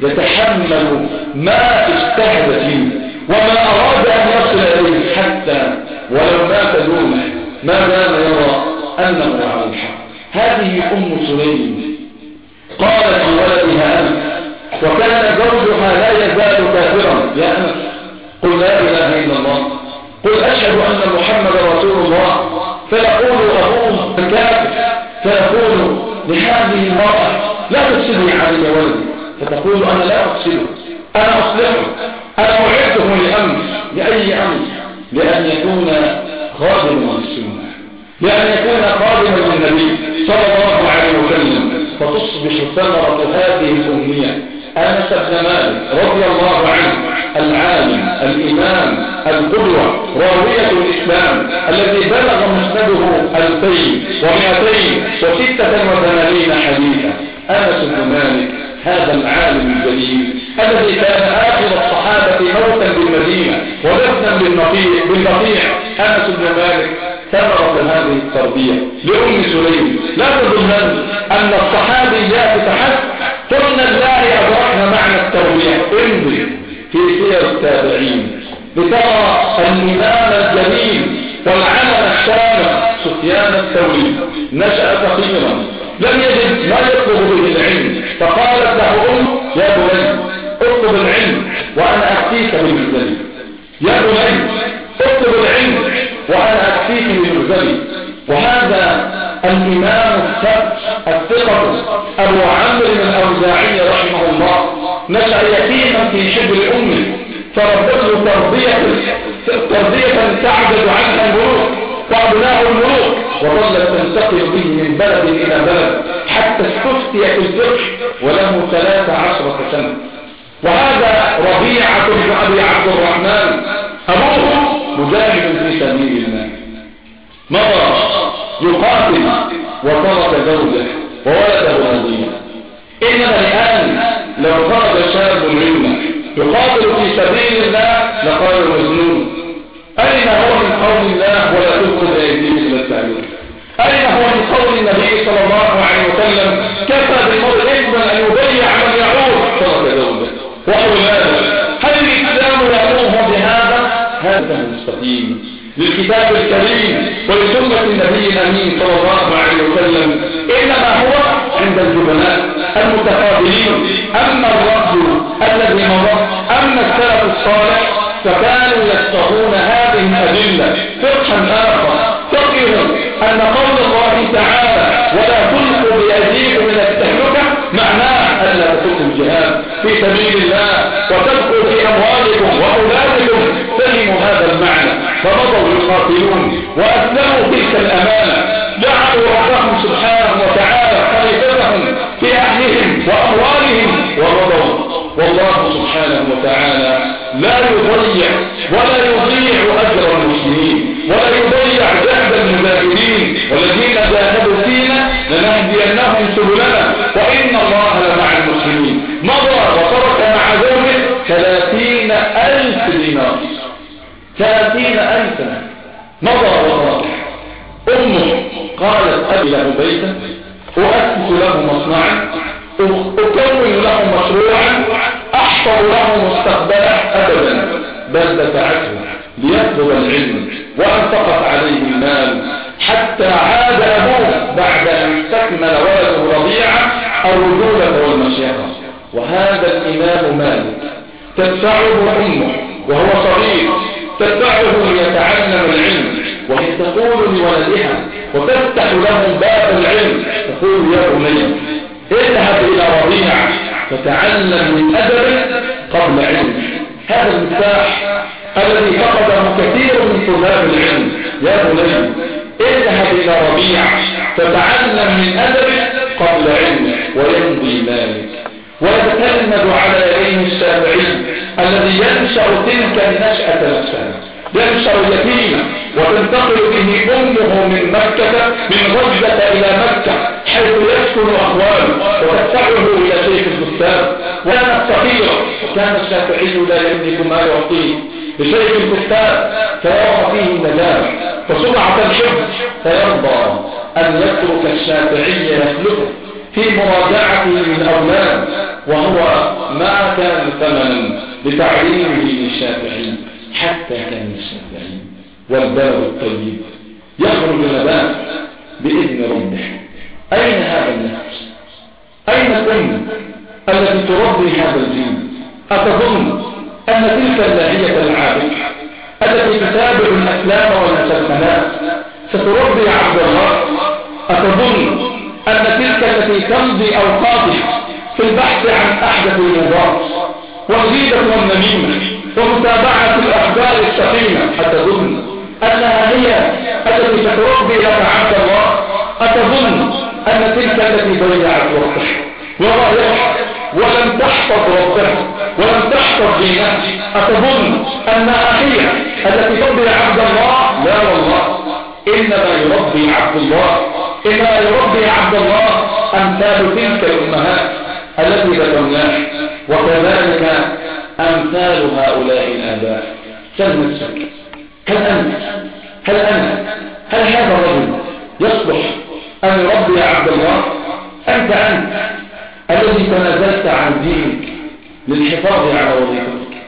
يتحمل ما اجتهد فيه وما أراد أن يصل إليه، حتى ولو مات دونه ما دام يرى أنه على الحق. هذه أم سليم قالت لولدها أنس، وكان زوجها لا يزال كافرا، يا أنس قل لا إله إلا الله، قل أشهد أن محمد رسول الله. فيقول أبوه الكافر، فيقول تفسدي علي ولدي، فتقول أنا لا أفسده، أنا أصلحه، أنا أعده لأمر، لأي أمر، لأن يكون خادما للسنة، لأن يكون خادما للنبي صلى الله عليه وسلم، فتصبح ثمرة هذه الأمنية. أنس بن مالك رضي الله عنه، العالم الإمام القدوة راوية الإسلام الذي بلغ مسنده 2286 حديثا. أنس بن مالك هذا العالم الجليل الذي كان آخر الصحابة موتا بالمدينة ودفنا بالبقيع. أنس بن مالك ثمرة هذه التربية لأم سليم. لا تظنن أن الصحابيات فحسب قلنا الله أدركنا معنى التربية. انظر في سير التابعين لترى الإمام الجليل والعلم الشامخ سفيان الثوري نشأ فقيرا لم يجد ما يطلب به العلم، فقالت له أمه يا بني اطلب العلم وأنا أكفيك بمنزلي، يا بني اطلب العلم وأنا أكفيك بمنزلي. وهذا الإمام الثقة أبو عمرو الأوزاعي رحمه الله نشأ يتيما في حجر أمه، فربته تربية تعجز عنها الملوك وأبناء الملوك، وظلت تنتقل به من بلد إلى بلد حتى استفتي في الفقه وله 13 سنة. وهذا ربيعة بن أبي عبد الرحمن أبوه مجاهد في سبيل الله، مضى يقاتل وترك زوجه وولده نظيما. إنما الآن لو خرج شاب منا يقاتل في سبيل الله لقالوا مجنون. أين هو من قول الله ولا تلقوا بأيديكم إلى التعليم؟ أين هو من قول النبي صلى الله عليه وسلم كفى بالمرء إثما أن يضيع من يعود ترك زوجه وأولاده؟ هل الإسلام يأمره بهذا؟ هذا المستقيم للكتاب الكريم ولسنة النبي الأمين صلى الله عليه وسلم، إنما هو عند الجبناء المتقابلين. أما الرجل الذي مضى، أما السلف الصالح فكانوا يفتحون هذه الأدلة فقها آخر. فقهوا أن قول الله تعالى ولا تلقوا بأيديكم إلى التهلكة معناه ألا تتركوا الجهاد في سبيل الله وتبقوا في أموالكم وأولادكم. فهموا هذا المعنى فمضوا يقاتلون وأسلموا تلك الأمانة، جعلوا ربهم سبحانه وتعالى خليفتهم في أهلهم وأموالهم ومضوا. والله سبحانه وتعالى لا يضيع ولا يضيع أجر المسلمين ولا يضيع جهد المجاهدين، والذين جاهدوا فينا لنهدينهم سبلنا وإن الله لمع المسلمين. مضى وترك مع زوجه 30,000 دينار، 30,000 مضى وترك. أمه قالت أبي له بيتا، أؤسس له مصنعا، أكون له مشروعا، أحفظ له مستقبلا. أبدا، بل دفعته ليطلب العلم وأنفقت عليه المال حتى عاد أبوه بعد أن استكمل ولده رضيعة الرجولة والمشيخة. وهذا الإمام مالك تدفعه أمه وهو صغير، تدفعه ليتعلم العلم، وهي تقول لولدها وتفتح له باب العلم تقول يا بني اذهب إلى رضيعة فتعلم من أدبه قبل علمه. هذا المفتاح الذي فقده كثير من طلاب العلم. يا بني اذهب إلى ربيعة فتعلم من أدبه قبل علمه. ويمضي مالك ويتكلم على يديه الشافعي الذي ينشأ تلك النشأة نفسها، ينشأ يتيما وتنتقل به أمه من مكة من غزة إلى مكة حيث يسكن أخواله وتدفعه إلى شيخ الكتاب. وكان فقيرا وكان الشافعي لا يملك ما يعطيه لشيخ الكتاب فيرى فيه النجاح وسرعة الحفظ، فيرضى أن يترك الشافعي يخلقه في مراجعته للأولاد، وهو ما كان ثمنا لتعليمه للشافعي حتى كان الشافعي والبلد الطيب يخرج نبات بإذن ربه. أين هذا النفس؟ أين الأم التي تربي هذا الجيل؟ أتظن أن تلك اللاهية العابدة التي تتابع الأفلام والمسلسلات ستربي عبد الله؟ أتظن أن تلك التي تمضي أوقاتها في البحث عن أحدث الموضوعات والغيبة والنميمة ومتابعة الأخبار السقيمة أتظن أنها هي التي ستربي لك عبد الله؟ أتظن أن تلك التي ضيعت وقتها ورايحها ولم تحفظ ربها ولم تحفظ دينها أتظن أنها هي التي تربي عبد الله؟ لا والله، إنما يربي عبد الله، إنما يربي عبد الله أمثال تلك الأمهات التي ذكرناها، وكذلك أمثال هؤلاء الآباء. سل نفسك، هل هذا الرجل يصلح أن يربي عبد الله؟ أنت الذي تنازلت عن دينك للحفاظ على وظيفتك،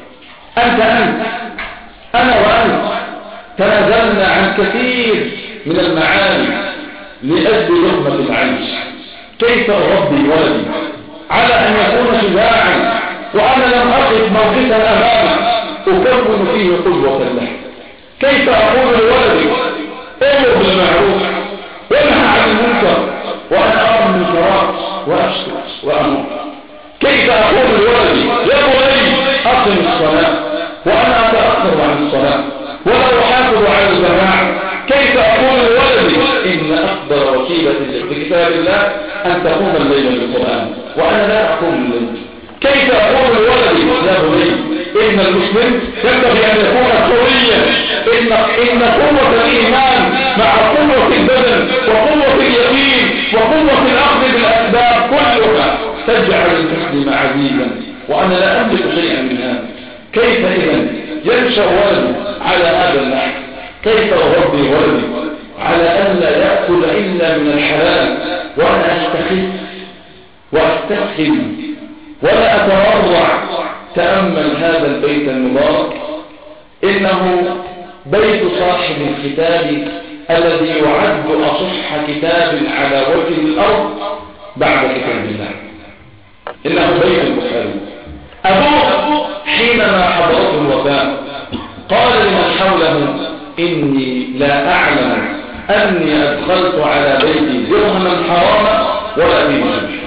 أنا وأنت تنازلنا عن كثير من المعاني لأجل لقمة العيش. كيف أربي ولدي على أن يكون شجاعا وأنا لم أقف موقفا أمامه أكون فيه قدوة له؟ كيف أقول لولدي أمر بالمعروف وانهى عن المنكر وأنا أرى المنكرات وأشكر وأمر؟ كيف أقول لولدي يا بني أقم الصلاة وأنا أتأخر عن الصلاة ولا أحافظ على الجماعة؟ كيف أقول لولدي إن أكبر وسيلة لكتاب الله أن تقوم الليل بالقرآن وأنا لا أقوم الليل؟ كيف أقول لولدي يا بني إن المسلم ينبغي أن يكون قويا، إن قوة الإيمان مع قوة البدن وقوة اليقين وقوة الأخذ بالأسباب كلها تجعل المسلم عزيزا وأنا لا أملك شيئا من هذا. كيف إذن ينشأ ولدي على هذا النحو؟ كيف أربي ولدي على أن لا يأكل إلا من الحلال وأنا أستخف وأستسهل ولا أتورع؟ تأمل هذا البيت المبارك، إنه بيت صاحب الكتاب الذي يعد أصح كتاب على وجه الأرض بعد كتاب الله، إنه بيت البخاري. أبوه حينما حضرته الوفاة قال لمن حوله إني لا أعلم أني أدخلت على بيتي درهما حراما ولا به شيء.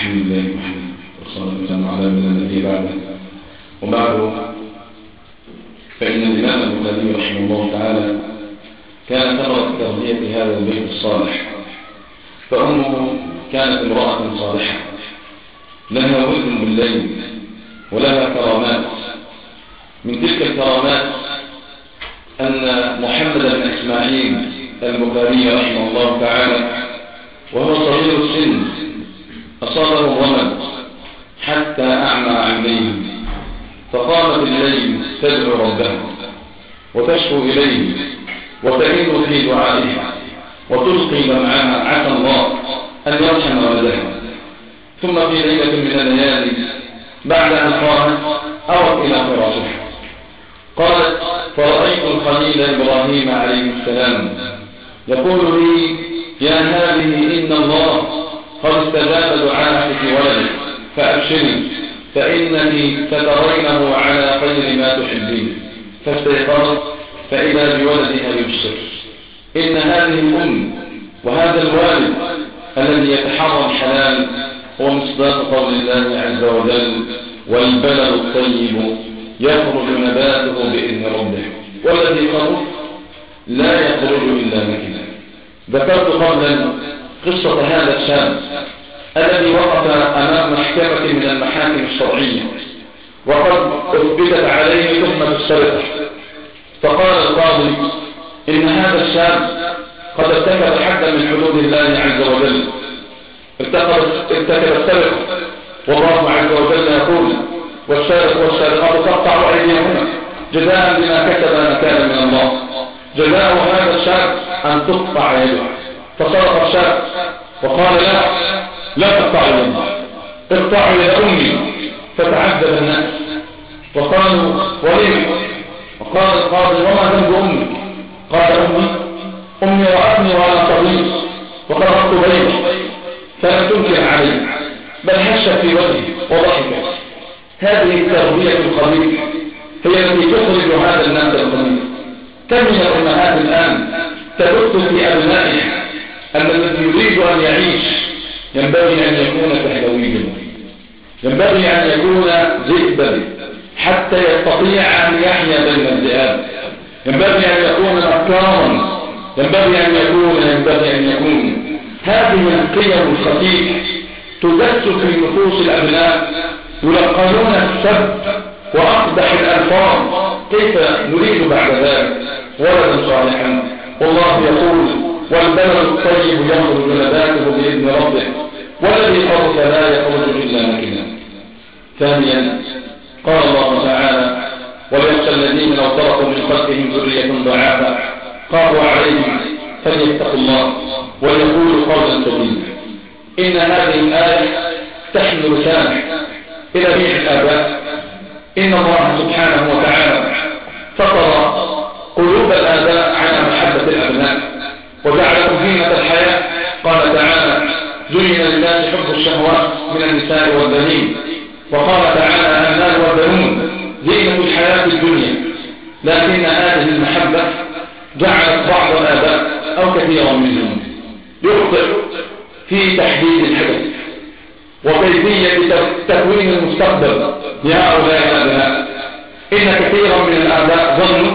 الحمد لله وحده والصلاة والسلام على من النبي بعده. وبعد فإن الإمام البخاري رحمه الله تعالى كان ثمرة تربية هذا البيت الصالح، فأمه كانت امرأة صالحة لها ولد بالليل ولها كرامات. من تلك الكرامات أن محمد بن إسماعيل البخاري رحمه الله تعالى وهو صغير السن أصابه الرمد حتى أعمى عينيه، فقامت الليل تدعو ربها وتشكو إليه وتئن في دعائها وتلقي دمعها عسى الله أن يرحم ولدها. ثم في ليلة من الليالي بعد أن قامت أوت إلى فراشها، قالت: فرأيت الخليل إبراهيم عليه السلام يقول لي: يا هذه إن الله قد استجاب دعاءك في ولدك فأبشري فإنك سترينه على خير ما تحبين. فاستيقظت فإذا بولدها يبشر. إن هذه الأم وهذا الوالد الذي يتحرى الحلال هو مصداق قول الله عز وجل: والبلد الطيب يخرج نباته بإذن ربه والذي خرج لا يخرج إلا نكدا. ذكرت قبلا قصة هذا الشاب الذي وقف أمام محكمة من المحاكم الشرعية وقد أثبتت عليه تهمة السرقة، فقال القاضي: إن هذا الشاب قد ارتكب حدا من حدود الله عز وجل، ارتكب السرقة، والله عز وجل يقول: والسارق والسارقة تقطع أيديهما جزاء بما كسب نكالا من الله. جزاء هذا الشاب أن تقطع يده. فصرخ الشاب وقال: لا تقطع يده، اقطعوا يد أمي. فتعذب الناس وقالوا: ولم؟ وقال القاضي: وما ذنب أمي؟ قال: أمي رأتني وأنا صغير وقررت بيني فلم تنكر علي بل هشت في وجهي وضحكت. هذه التربية الخبيثة هي التي تخرج هذا الناس الخبيث. كم من الأمهات الآن تبث في أبنائها أن الذي يريد أن يعيش ينبغي أن يكون تهلويا، ينبغي أن يكون ذئبا حتى يستطيع أن يحيا بين الذئاب، ينبغي أن يكون مكارا، ينبغي أن يكون هذه القيم الخفيفة تدس في نفوس الأبناء، يلقنون السب وأقبح الألفاظ. كيف نريد بعد ذلك ولدا صالحا؟ والله يقول: والبلد الطيب يخرج نباته بإذن ربه والذي خبث لا يخرج إلا نكدا. ثانيا قال الله تعالى: وليخشى الذين لو تركوا من خلفهم ذرية ضعافا خافوا عليهم فليتقوا الله ويقولوا قولا سديدا. إن هذه الآية تحمل رسالة إلى جميع الآباء. إن الله سبحانه وتعالى فطر قلوب الآباء على محبة الأبناء وجعلكم زينة الحياة. قال تعالى: زين للناس حب الشهوات من النساء والبنين. وقال تعالى: المال والبنون زينة الحياة الدنيا. لكن هذه المحبة جعلت بعض الآباء أو كثيرا منهم يخطئ في تحديد الهدف وكيفية تكوين المستقبل لهؤلاء الأبناء. إن كثيرا من الآباء ظنوا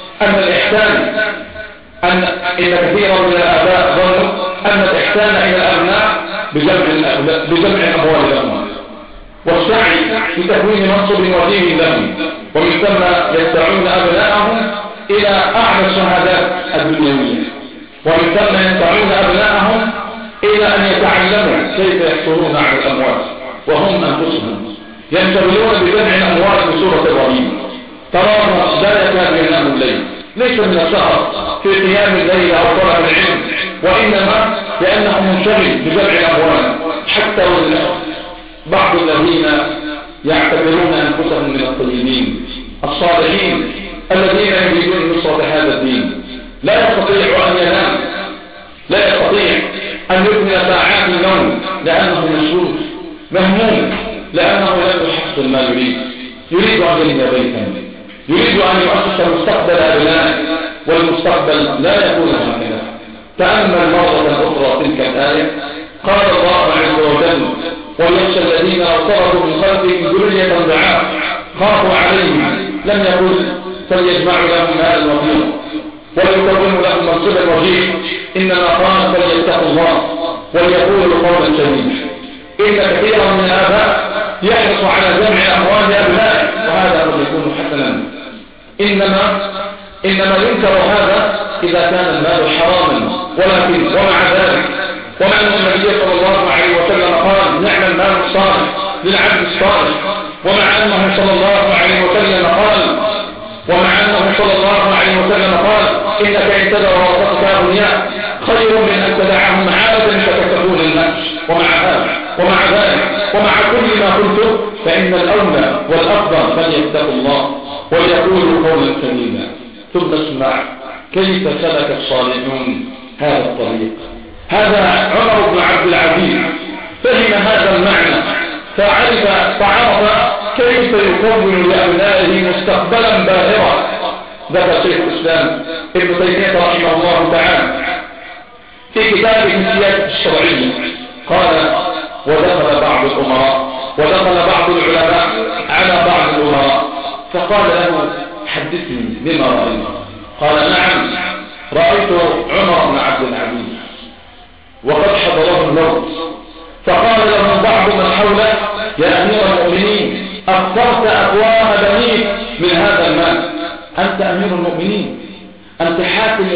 أن الإحسان إلى الأبناء بجمع أموال لهم والسعي في تكوين منصب ودين لهم، ومن ثم يدفعون أبناءهم إلى أعلى الشهادات الدنيوية، ومن ثم يدفعون أبناءهم إلى أن يتعلموا كيف يحصلون على الأموال وهم أنفسهم ينشغلون بجمع الأموال بصورة رهيبة. تراهم لا يكاد ينام الليل، ليس من السهر في قيام الليل أو طلب العلم، وإنما لأنه منشغل بجمع الأموال. حتى بعض الذين يعتبرون أنفسهم من الطيبين الصالحين الذين يريدون نصرة هذا الدين لا يستطيع أن ينام، لا يستطيع أن يكمل ساعات النوم لأنه مشغول مهموم، لأنه لم يحصل ما يريد أن يبني بيتا، يريد أن يؤسس مستقبل أبنائه، والمستقبل لا يكون هكذا. تأمل مرة أخرى تلك الآية. قال الله عز وجل: وليخشى الذين أوصروا من خلفهم ذرية ضعاف خافوا عليهم لم يقل فليجمعوا لهم مال وفيرا وليكونوا لهم منصبا وجيها، إنما قال فليتقوا الله وليقولوا قولا سديدا. إن كثيرا من الآباء يحرص على جمع أموال أبنائه وهذا قد يكون حسنا، إنما ينكر هذا إذا كان المال حراما. ولكن ومع ذلك ومع أن النبي صلى الله عليه وسلم قال نعم المال الصالح للعبد الصالح، ومع أنه صلى الله عليه وسلم قال إنك إن تدع ورثتك أغنياء خير من أن تدعهم عالة فتكتفون النفس. ومع ذلك ومع كل ما قلت فإن الأولى والأفضل فليتقوا الله وليقولوا قولا سديدا. ثم اسمع كيف سلك الصالحون هذا الطريق. هذا عمر بن عبد العزيز فهم هذا المعنى فعرف كيف يكون لأبنائه مستقبلا باهرا. ذكر شيخ الإسلام ابن تيمية رحمه الله تعالى في كتابه السياسة الشرعية قال ودخل بعض العلماء على بعض الأمراء فقال له حدثني بما رأيت. قال نعم رأيت عمر بن عبد العزيز وقد حضره الموت فقال له بعض من حوله يا أمير المؤمنين أكثرت أقوام بنيك من هذا المال، أنت أمير المؤمنين، أنت حاكم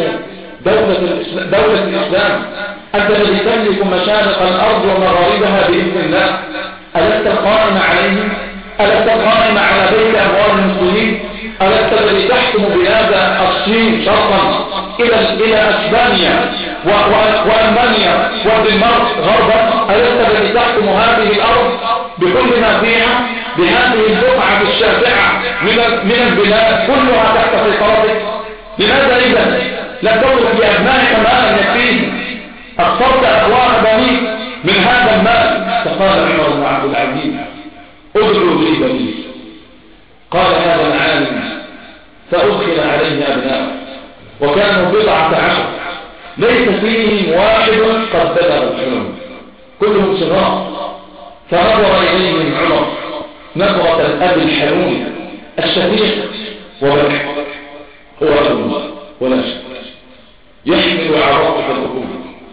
دولة الإسلام، أنت الذي تملك مشارق الأرض ومغاربها بإذن الله، ألست القائم عليهم؟ ألست القائم على بيت أموال المسلمين؟ ألست الذي تحكم بلاد الصين شرقا إلى أسبانيا وألمانيا والدنمارك غربا؟ ألست الذي تحكم هذه الأرض بكل ما فيها بهذه البقعة الشاسعة من البلاد كلها تحت سيطرتك؟ لماذا إذا لم تترك لأبنائك مالا يكفيهم؟ أكثرت أقوام بنيك من هذا المال. فقال عمر بن عبد العزيز ادعوا لي بنيك. قال هذا العالم فأدخل عليه أبناء وكانوا 19 ليس فيهم واحد قد بلغ الحلم كلهم صغار. فنظر إليهم عمر نظرة الأب الحنون الشفيق وبكى. هو رجل ولا شك يحمل عواطف الأبوة،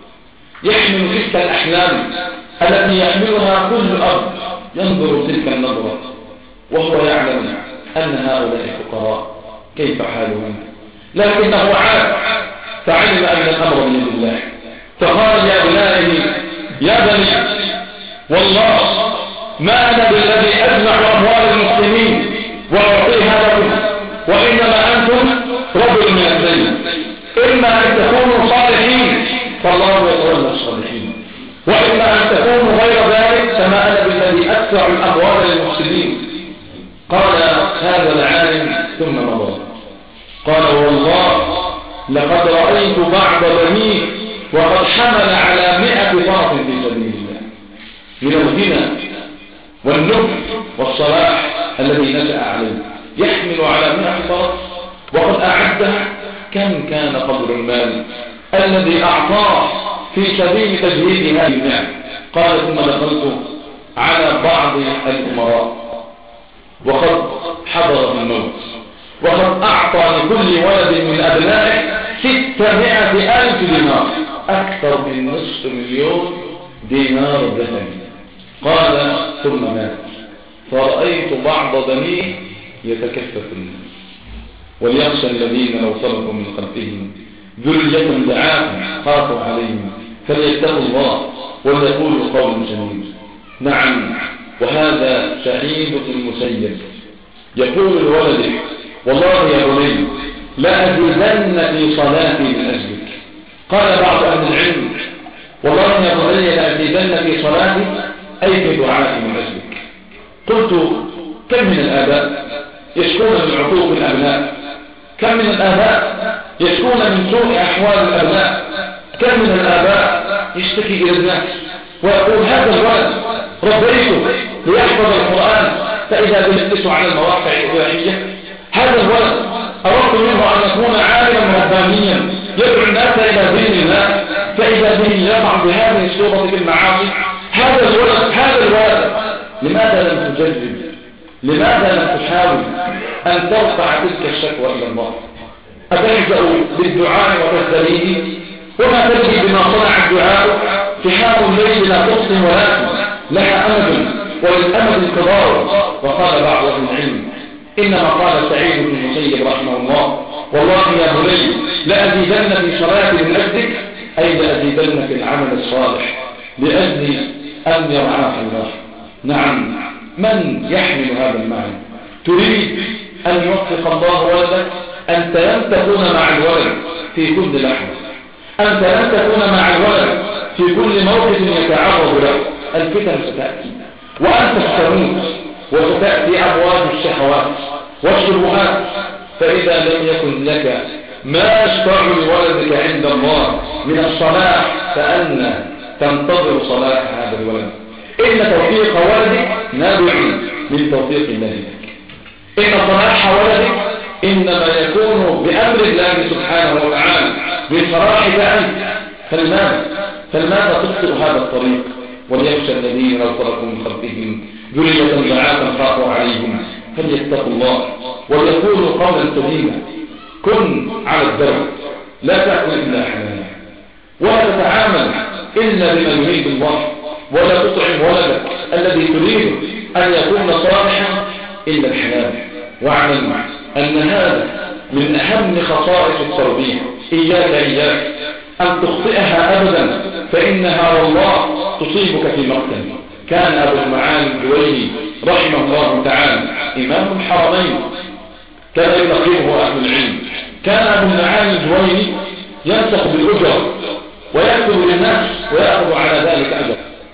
يحمل تلك الأحلام التي يحملها كل أب ينظر تلك النظرة وهو يعلم أن هؤلاء فقراء كيف حالهم، لكنه عاد فعلم أن الأمر بيد الله فقال يا أبنائي يا بني والله ما أنا بالذي أجمع أموال المسلمين وأعطيها لكم، وإنما أنتم رجل من الدين، إما أن تكونوا صالحين فالله يتولى الصالحين، وإما أن تكونوا غير ذلك فما أنا بالذي أدفع الأموال للمسلمين. قال هذا العالم ثم مضى قال والله لقد رأيت بعض بنيه وقد حمل على 100 فرس في سبيل الله من الغنى والنبل والصلاح الذي نشأ عليه، يحمل على 100 فرس وقد أعدها. كم كان قدر المال الذي أعطاه في سبيل تجهيز هذه النعم؟ قال ثم دخلت على بعض الأمراء وقد حضر الموت وقد أعطى لكل ولد من أبنائه 600,000 دينار، أكثر من نصف مليون دينار ذهبي. قال ثم مات فرأيت بعض بنيه يتكففون وليخشى الذين لو تركوا من خلفهم ذرية ضعافا خافوا عليهم فليتقوا الله وليقولوا قولا سديدا. نعم وهذا سعيد المسيب يقول لولده والله يا بني لا أزيدن في صلاتي من أجلك. قال بعض أهل العلم والله يا بني لا أزيدن في صلاتي أي في دعائي من أجلك. قلت كم من الآباء يشكون من عقوق الأبناء، كم من الآباء يشكون من سوء أحوال الأبناء، كم من الآباء يشتكي إلى الناس ويقول هذا الولد ربيته ليحفظ القرآن فإذا بيجلس على المواقع الإباحية، هذا الولد أردت منه أن يكون عالما ربانيا يدعو الناس إلى دين الله فإذا به يقع بهذه الصورة في المعاصي. هذا الولد لماذا لم تجرب؟ لماذا لم تحاول أن ترفع تلك الشكوى إلى الله؟ أتلجأ بالدعاء وتزدريه وما تجري بما صنع الدعاء؟ فحام الليل لا تقسم ولكن لها أمد وللأمد انقضاء. وقال بعض أهل العلم إنما قال سعيد بن المسيب رحمه الله والله يا بني لأزيدن في صلاتي من أجلك، أي لأزيدن في العمل الصالح لأجل أن يرعاك الله. نعم، من يحمل هذا المعنى؟ تريد أن يوفق الله ولدك؟ أنت لن تكون مع الولد في كل لحظة، أنت لن تكون مع الولد في كل موقف يتعرض له. الفتن ستأتي وأنت ستموت وستأتي أبواب الشهوات والشبهات، فإذا لم يكن لك ما يشفع لولدك عند الله من الصلاح فأن تنتظر صلاح هذا الولد. إن توفيق ولدك نابع من توفيق الله لك، إن صلاح ولدك إنما يكون بأمر الله سبحانه وتعالى بصلاحك أنت. فلماذا تخطئ هذا الطريق؟ وليخشى الذين لو تركوا من خلفهم ذرية ضعافا خافوا عليهم فليتقوا الله وليقولوا قولا سديدا. كن على الدرب، لا تأكل إلا حلالا، ولا تتعامل إلا بما يريد الله، ولا تطعم ولدك الذي تريد أن يكون صالحا إلا الحلال. واعلم أن هذا من أهم خصائص التربية. إياك أن تخطئها أبدا، فإنها والله تصيبك في مقتل. كان أبو المعالي الجويني رحمه الله تعالى إمام الحرمين كان يلقبه أهل العلم. كان أبو المعالي الجويني ينسخ بالأجر ويكتب للناس ويأخذ على ذلك أجر.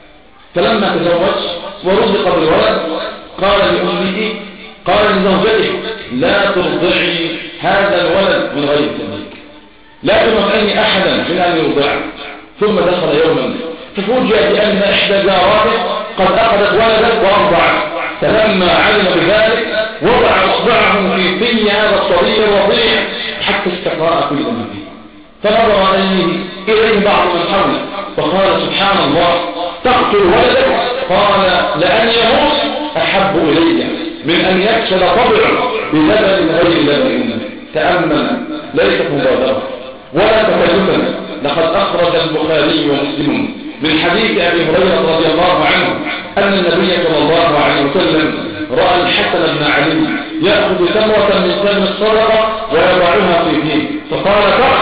فلما تزوج ورزق بالولد قال لأمه، قال لزوجته لا ترضعي هذا الولد من غير تمليك، لا تمكني أحدا من أن يرضعه. ثم دخل يوما ففوجئ بأن إحدى جاراته قد أخذت ولدا وأرضعت. فلما علم بذلك وضع إصبعه في طي هذا الصغير الرضيع حتى استقراء كل ما فيه. فنظر إليه بعض من حوله فقال سبحان الله تقتل ولدك؟ قال لأن يموت أحب إلي من أن يكسل طبعه بلبن غير لبن. تأمل، ليست مبادرة ولا تكلفا. لقد أخرج البخاري ومسلم من حديث أبي هريرة رضي الله عنه أن النبي صلى الله عليه وسلم رأى الحسن بن علي يأخذ تمرة من تم الصدقة ويضعها في فيه فقال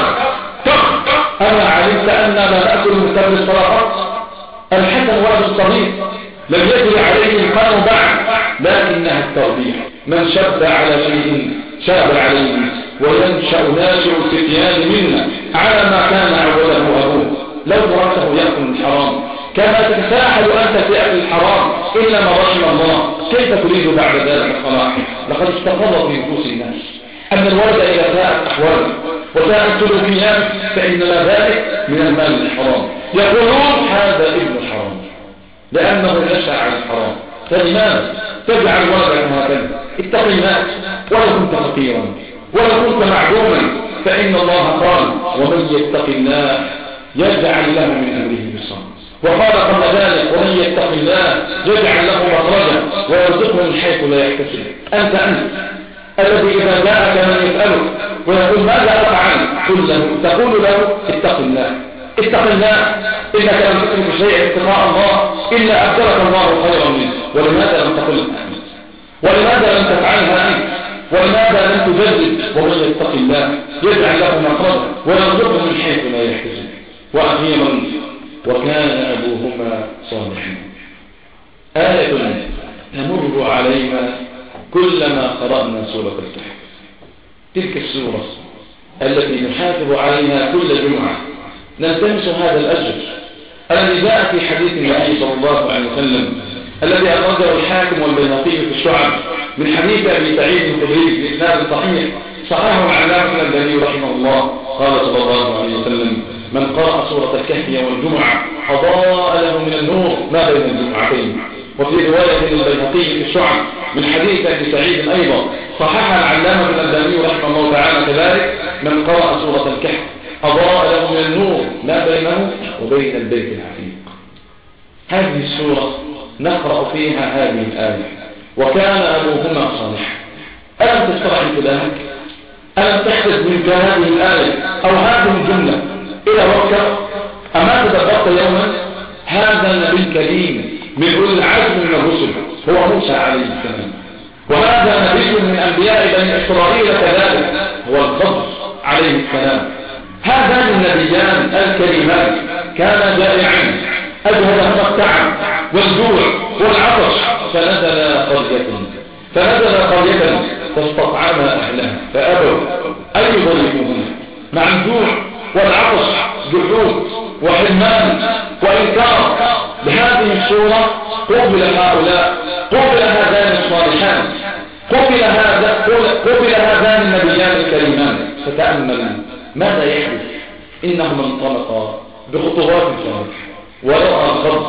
تخ أما علمت أن لا نأكل من تم الصدقة؟ الحسن ولد الصغير لم يجري عليه القلم بعد، لكنها التربية. من شب على شيء شاب عليه، وينشأ ناشئ الفتيان منا على ما كان عوده أبوه. لو تركته يأكل الحرام كما تتساحل أنت في أكل الحرام إلا ما رحم الله، كيف تريد بعد ذلك الصلاح؟ لقد استقر في نفوس الناس أن الولد إذا ساءت أحواله وساءت سلوكيات فإنما ذلك من المال الحرام. يقولون هذا ابن الحرام لأنه نشأ على الحرام. فلماذا تجعل ولدك هكذا؟ اتق الله ولو كنت فقيرا ولو كنت معدوما، فإن الله قال ومن يتق الله يجعل له من أمره يسرا. وقال قبل ذلك ومن يتق الله يجعل له مخرجا ويرزقه من حيث لا يحتسب. أنت الذي إذا جاءك من يسألك ويقول ماذا أفعل تقول له اتق الله اتق الله، إنك لم تترك شيء اتقاء الله إلا أبدلك الله خيرا منه. ولماذا لم تقل أنت؟ ولماذا لم تفعلها أنت؟ ولماذا لم تجدد؟ ومن يتق الله يجعل له مخرجا ويرزقه من حيث لا يحتسب. وأخيرا وكان أبوهما صالحين. آية نمر عليها كلما قرأنا سورة الكهف. تلك السورة التي نحافظ عليها كل جمعة نلتمس هذا الأجر الذي جاء في حديث النبي صلى الله عليه وسلم الذي أخرجه الحاكم والبيهقي في الشعب من حديث أبي سعيد الخدري بإسناد صحيح صححه العلامة الألباني رحمه الله. قال صلى الله عليه وسلم من قرأ سورة الكهف يوم الجمعة أضاء له من النور ما بين الجمعتين. وفي رواية البيهقي في الشعب من حديث أبي سعيد أيضا صححها العلامة الألباني رحمه الله تعالى كذلك من قرأ سورة الكهف أضاء له من النور ما بينه وبين البيت العتيق. هذه السورة نقرأ فيها هذه الآية: وكان أبوهما صالحا. ألم تشرح انتباهك؟ ألم تحدث منك هذه الآية أو هذه الجملة إلى وقت؟ أما تدبرت يوما هذا النبي الكريم من أولي العزم من الرسل هو موسى عليه السلام، وهذا نبي من أنبياء بني إسرائيل كذلك هو الخضر عليه السلام. هذان النبيان الكريمان كانا جائعين أجهدهما التعب والجوع والعطش، فنزل قرية فاستطعما أهلها فأبوا أن يضيفوهما مع الجوع والعطش، جحود وحرمان وإنكار. بهذه الصورة قبل هذان الصالحان، قبل هذان النبيان الكريمان. فتأمل ماذا يحدث. إنهما انطلقا بخطوات صالحة ورأى الخضر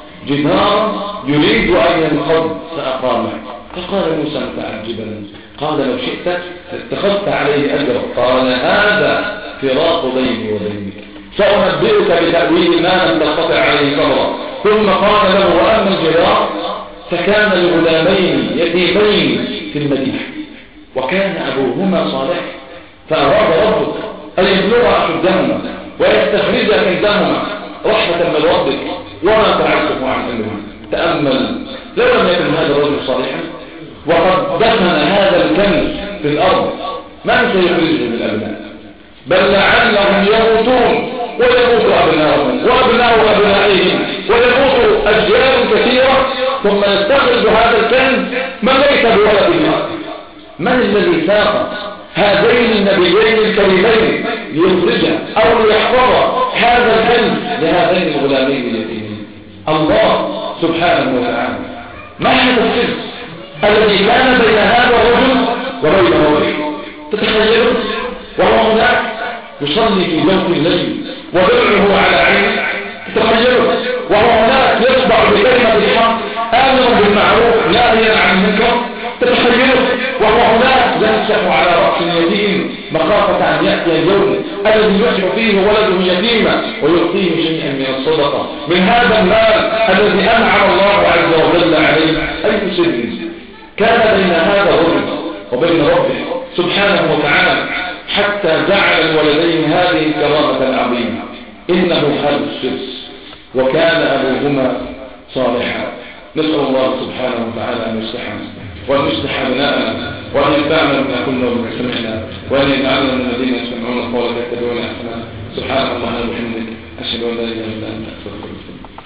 جدارا يريد أن ينقض فأقامه. فقال موسى متعجبا قال لو شئت اتخذت عليه أجرا. قال هذا فراق بيني وبينك، سأنبئك بتأويل ما لم تستطع عليه صبرا. ثم قال له: وأما الجدار فكان لغلامين يتيمين في المدينة وكان أبوهما صالح، فأراد ربك أن يبلغ أشدهما ويستخرج كيدهما رحمة من ربك وما تعرفه عن أمره. تأمل لو لم يكن هذا الرجل صالحا وقد دفن هذا الكنز في الأرض، من سيخرجه من الأبناء؟ بل لعلهم يموتون ويموت أبناؤهم وأبناء أبنائهم ويموت أجيال كثيرة، ثم يستخرج هذا الكنز من ليس بولده. من الذي ساق هذين النبيين الكريمين ليخرج أو ليحفظ هذا الكنز لهذين الغلامين اليتيمين؟ الله سبحانه وتعالى. ما هذا السر الذي كان بين هذا الرجل وبين ربه؟ تتخيلوا وهو هناك يصلي في جوف الليل ودرعه على عينه، تتخيلوا وهو هناك يصدع بكلمة الحق آمر بالمعروف ناهيا عن المنكر، تتخيلوا وهو هناك يمسح على رأس اليتيم مخافة أن يأتي اليوم الذي يصبح فيه ولده يتيما ويعطيه شيئا من الصدقة من هذا المال الذي أنعم الله عز وجل عليه. أي سر كان بين هذا الرجل وبين ربه سبحانه وتعالى حتى جعل الولدين هذه الكرامة العظيمة؟ إنه هذا السر، وكان أبوهما صالحا. نسأل الله سبحانه وتعالى أن يصلحنا وأن يصلح أبناءنا وأن ينفعنا بما كنا وبما سمعنا وأن يجعلنا من الذين يستمعون القول فيتبعون أحسنه. سبحانك اللهم وبحمدك أشهد أن لا إله إلا أنت أستغفرك.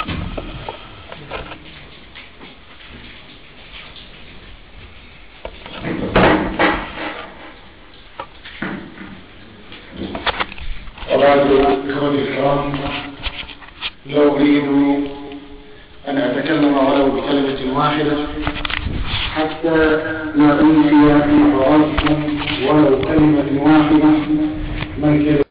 إخوتي الكرام، لو أريد أن أتكلم ولو بكلمة واحدة حتى لا أنسي في حواركم ولو كلمة واحدة من كلمة